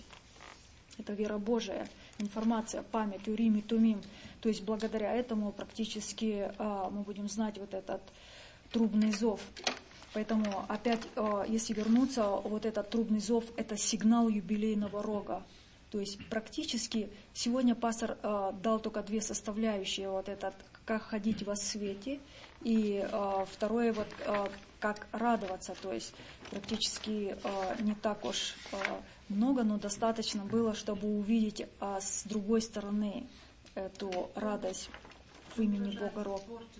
Это вера Божия, информация, память, урим и тумим. То есть благодаря этому практически а, мы будем знать вот этот трубный зов. Поэтому опять, если вернуться, вот этот трубный зов, это сигнал юбилейного рога. То есть практически сегодня пастор дал только две составляющие. Вот этот, как ходить во свете, и второе, вот, как радоваться. То есть практически не так уж много, но достаточно было, чтобы увидеть с другой стороны эту радость в имени Бога Рог.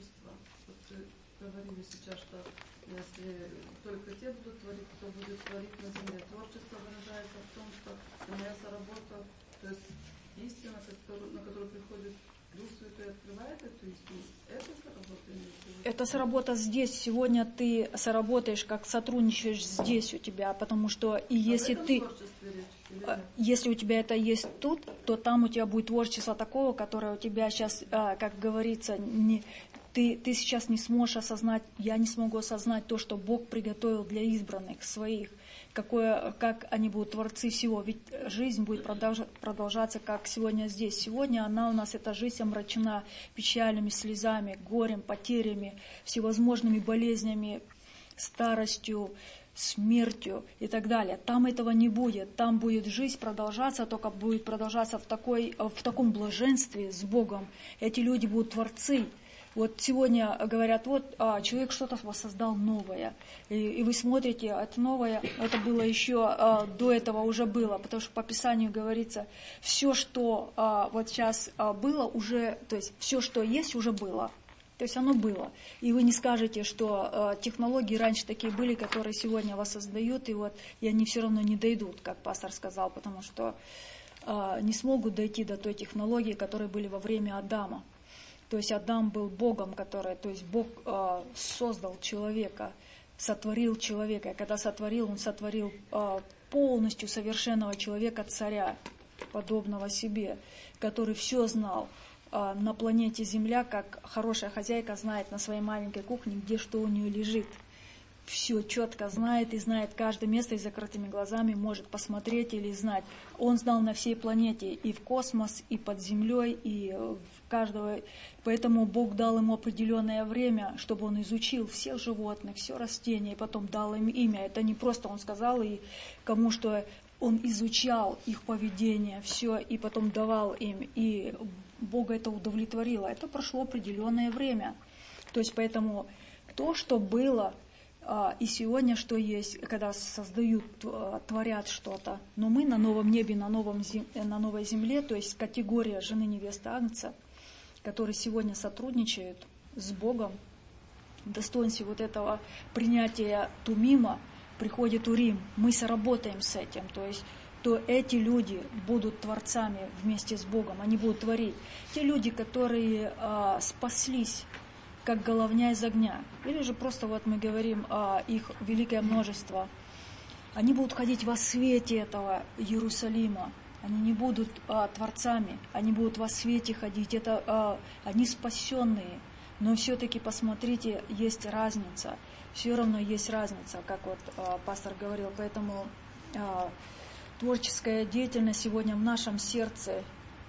Говорили сейчас, что если только те будут творить, кто будет творить на земле. Творчество выражается в том, что моя соработа, то есть истина, на которую приходит Дух Святой, открывает эту истину. Это соработа имеется в виду? это сработа здесь. Сегодня ты сработаешь, как сотрудничаешь здесь у тебя, потому что и если ты, если у тебя это есть тут, то там у тебя будет творчество такого, которое у тебя сейчас, как говорится, не, ты, ты сейчас не сможешь осознать, я не смогу осознать то, что Бог приготовил для избранных своих. Какое, как они будут творцы всего. Ведь жизнь будет продолжаться, как сегодня здесь. Сегодня она у нас, эта жизнь, омрачена печалями, слезами, горем, потерями, всевозможными болезнями, старостью, смертью и так далее. Там этого не будет. Там будет жизнь продолжаться, только будет продолжаться в, такой, в таком блаженстве с Богом. Эти люди будут творцы. Вот сегодня говорят, вот а, человек что-то воссоздал новое, и, и вы смотрите, это новое, это было еще, а, до этого уже было, потому что по Писанию говорится, все, что а, вот сейчас а, было, уже, то есть все, что есть, уже было. То есть оно было. И вы не скажете, что а, технологии раньше такие были, которые сегодня воссоздают, и, вот, и они все равно не дойдут, как пастор сказал, потому что а, не смогут дойти до той технологии, которые были во время Адама. То есть Адам был Богом, который, то есть Бог э, создал человека, сотворил человека. И когда сотворил, Он сотворил э, полностью совершенного человека, царя, подобного себе, который все знал э, на планете Земля, как хорошая хозяйка знает на своей маленькой кухне, где что у нее лежит. Все четко знает и знает каждое место, и закрытыми глазами может посмотреть или знать. Он знал на всей планете, и в космос, и под землей, и в каждого. Поэтому Бог дал ему определенное время, чтобы он изучил всех животных, все растения, и потом дал им имя. Это не просто он сказал и кому, что он изучал их поведение, все, и потом давал им. И Бога это удовлетворило. Это прошло определенное время. То есть поэтому то, что было, и сегодня, что есть, когда создают, творят что-то. Но мы на новом небе, на, новом зем, на новой земле, то есть категория жены невесты Агнца, которые сегодня сотрудничают с Богом, в достоинстве вот этого принятия Тумима, приходит Урим. Мы соработаем с этим. То есть то эти люди будут творцами вместе с Богом, они будут творить. Те люди, которые а, спаслись, как головня из огня. Или же просто вот мы говорим о их великое множество. Они будут ходить во свете этого Иерусалима. Они не будут а, творцами, они будут во свете ходить. Это а, они спасенные. Но все-таки посмотрите, есть разница. Все равно есть разница, как вот а, пастор говорил. Поэтому а, творческая деятельность сегодня в нашем сердце,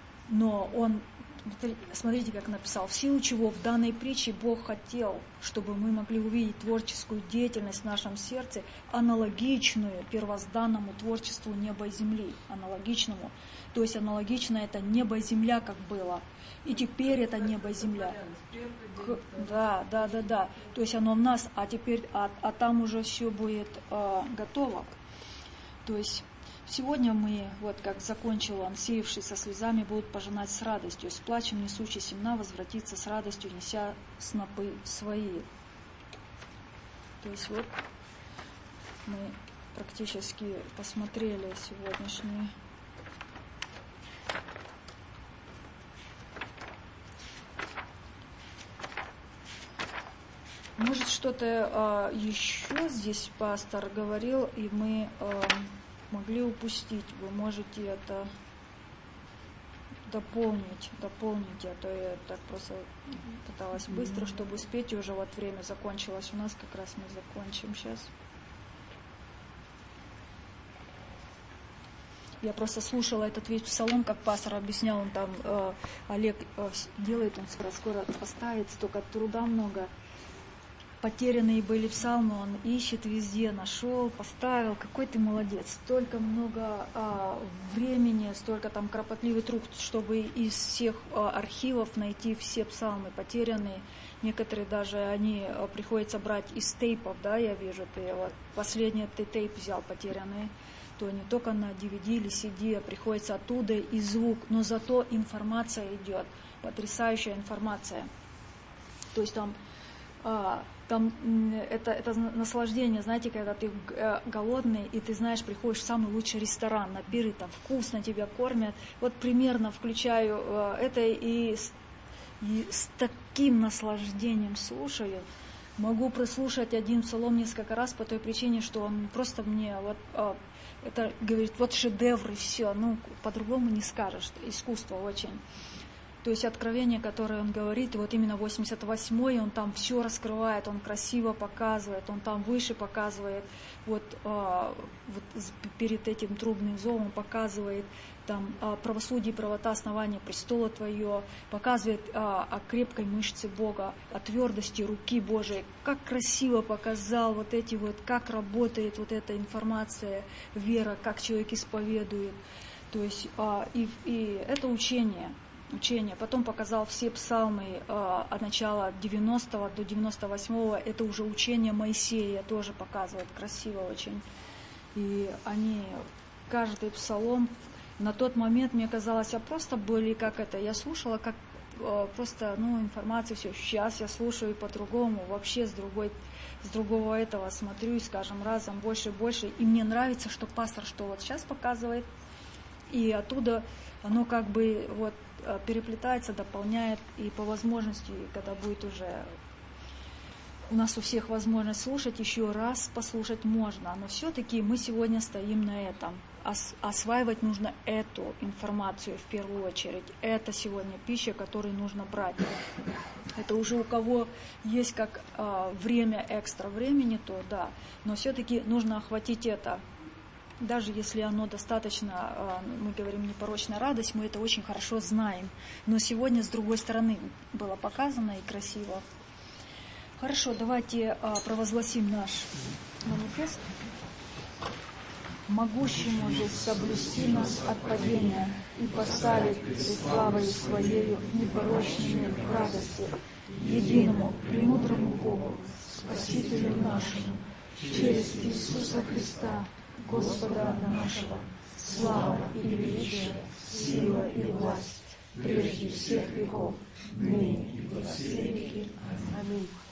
но он, смотрите, как написал, в силу чего в данной притче Бог хотел, чтобы мы могли увидеть творческую деятельность в нашем сердце, аналогичную первозданному творчеству неба и земли, аналогичному. То есть аналогично это небо и земля, как было. И теперь это небо и земля. Да, да, да, да. То есть оно в нас, а теперь, а, а там уже все будет а, готово. То есть сегодня мы, вот как закончил он, сеявший со слезами, будут пожинать с радостью, с плачем несущий семена возвратится с радостью, неся снопы свои. То есть вот мы практически посмотрели сегодняшний. Может, что-то э, еще здесь пастор говорил, и мы э, могли упустить. Вы можете это дополнить, дополнить, а то я так просто пыталась быстро, чтобы успеть, и уже вот время закончилось. У нас как раз мы закончим сейчас. Я просто слушала этот весь псалом, как пастор объяснял, он там, э, Олег э, делает, он скоро, скоро поставит, столько труда много. Потерянные были псалмы, он ищет везде, нашел, поставил. Какой ты молодец. Столько много а, времени, столько там кропотливый труд, чтобы из всех а, архивов найти все псалмы потерянные. Некоторые даже они а, приходится брать из тейпов, да, я вижу, ты вот последний ты тейп взял потерянный, то не только на ди ви ди или си ди, а приходится оттуда и звук, но зато информация идет, потрясающая информация. То есть там а, Там это, это наслаждение, знаете, когда ты голодный, и ты знаешь, приходишь в самый лучший ресторан, на пиры, там вкусно тебя кормят. Вот примерно включаю это, и И с таким наслаждением слушаю. Могу прослушать один псалом несколько раз по той причине, что он просто мне вот а, это говорит, вот шедевр и все. Ну, по-другому не скажешь. Искусство очень. То есть откровение, которое он говорит, и вот именно восемьдесят восьмой, он там все раскрывает, он красиво показывает, он там выше показывает, вот, а, вот перед этим трубным зовом показывает там а, правосудие, правота, основание престола Твое, показывает а, о крепкой мышце Бога, о твердости руки Божией, как красиво показал вот эти вот, как работает вот эта информация, вера, как человек исповедует, то есть а, и, и это учение. Учение. Потом показал все псалмы э, от начала девяностого до девяносто восьмого. Это уже учение Моисея, тоже показывает красиво очень. И они, каждый псалом, на тот момент мне казалось, а просто были как это, я слушала как э, просто, ну, информацию, все. Сейчас я слушаю по-другому, вообще с другой, с другого этого смотрю и, скажем, разом больше и больше. И мне нравится, что пастор, что вот сейчас показывает, и оттуда оно как бы вот переплетается, дополняет, и по возможности, когда будет уже у нас у всех возможность слушать, еще раз послушать можно, но все-таки мы сегодня стоим на этом. Ос- осваивать нужно эту информацию в первую очередь. Это сегодня пища, которую нужно брать. Это уже у кого есть как э, время, экстра времени, то да, но все-таки нужно охватить это. Даже если оно достаточно, мы говорим, непорочная радость, мы это очень хорошо знаем. Но сегодня с другой стороны было показано и красиво. Хорошо, давайте провозгласим наш манифест. Могущему же соблюсти нас от падения и поставить пред славой Своею непорочными в радости, единому, премудрому Богу, Спасителю нашему, через Иисуса Христа, Господа нашего, слава и величие, сила и власть, прежде всех веков, ныне и во все веки. Аминь.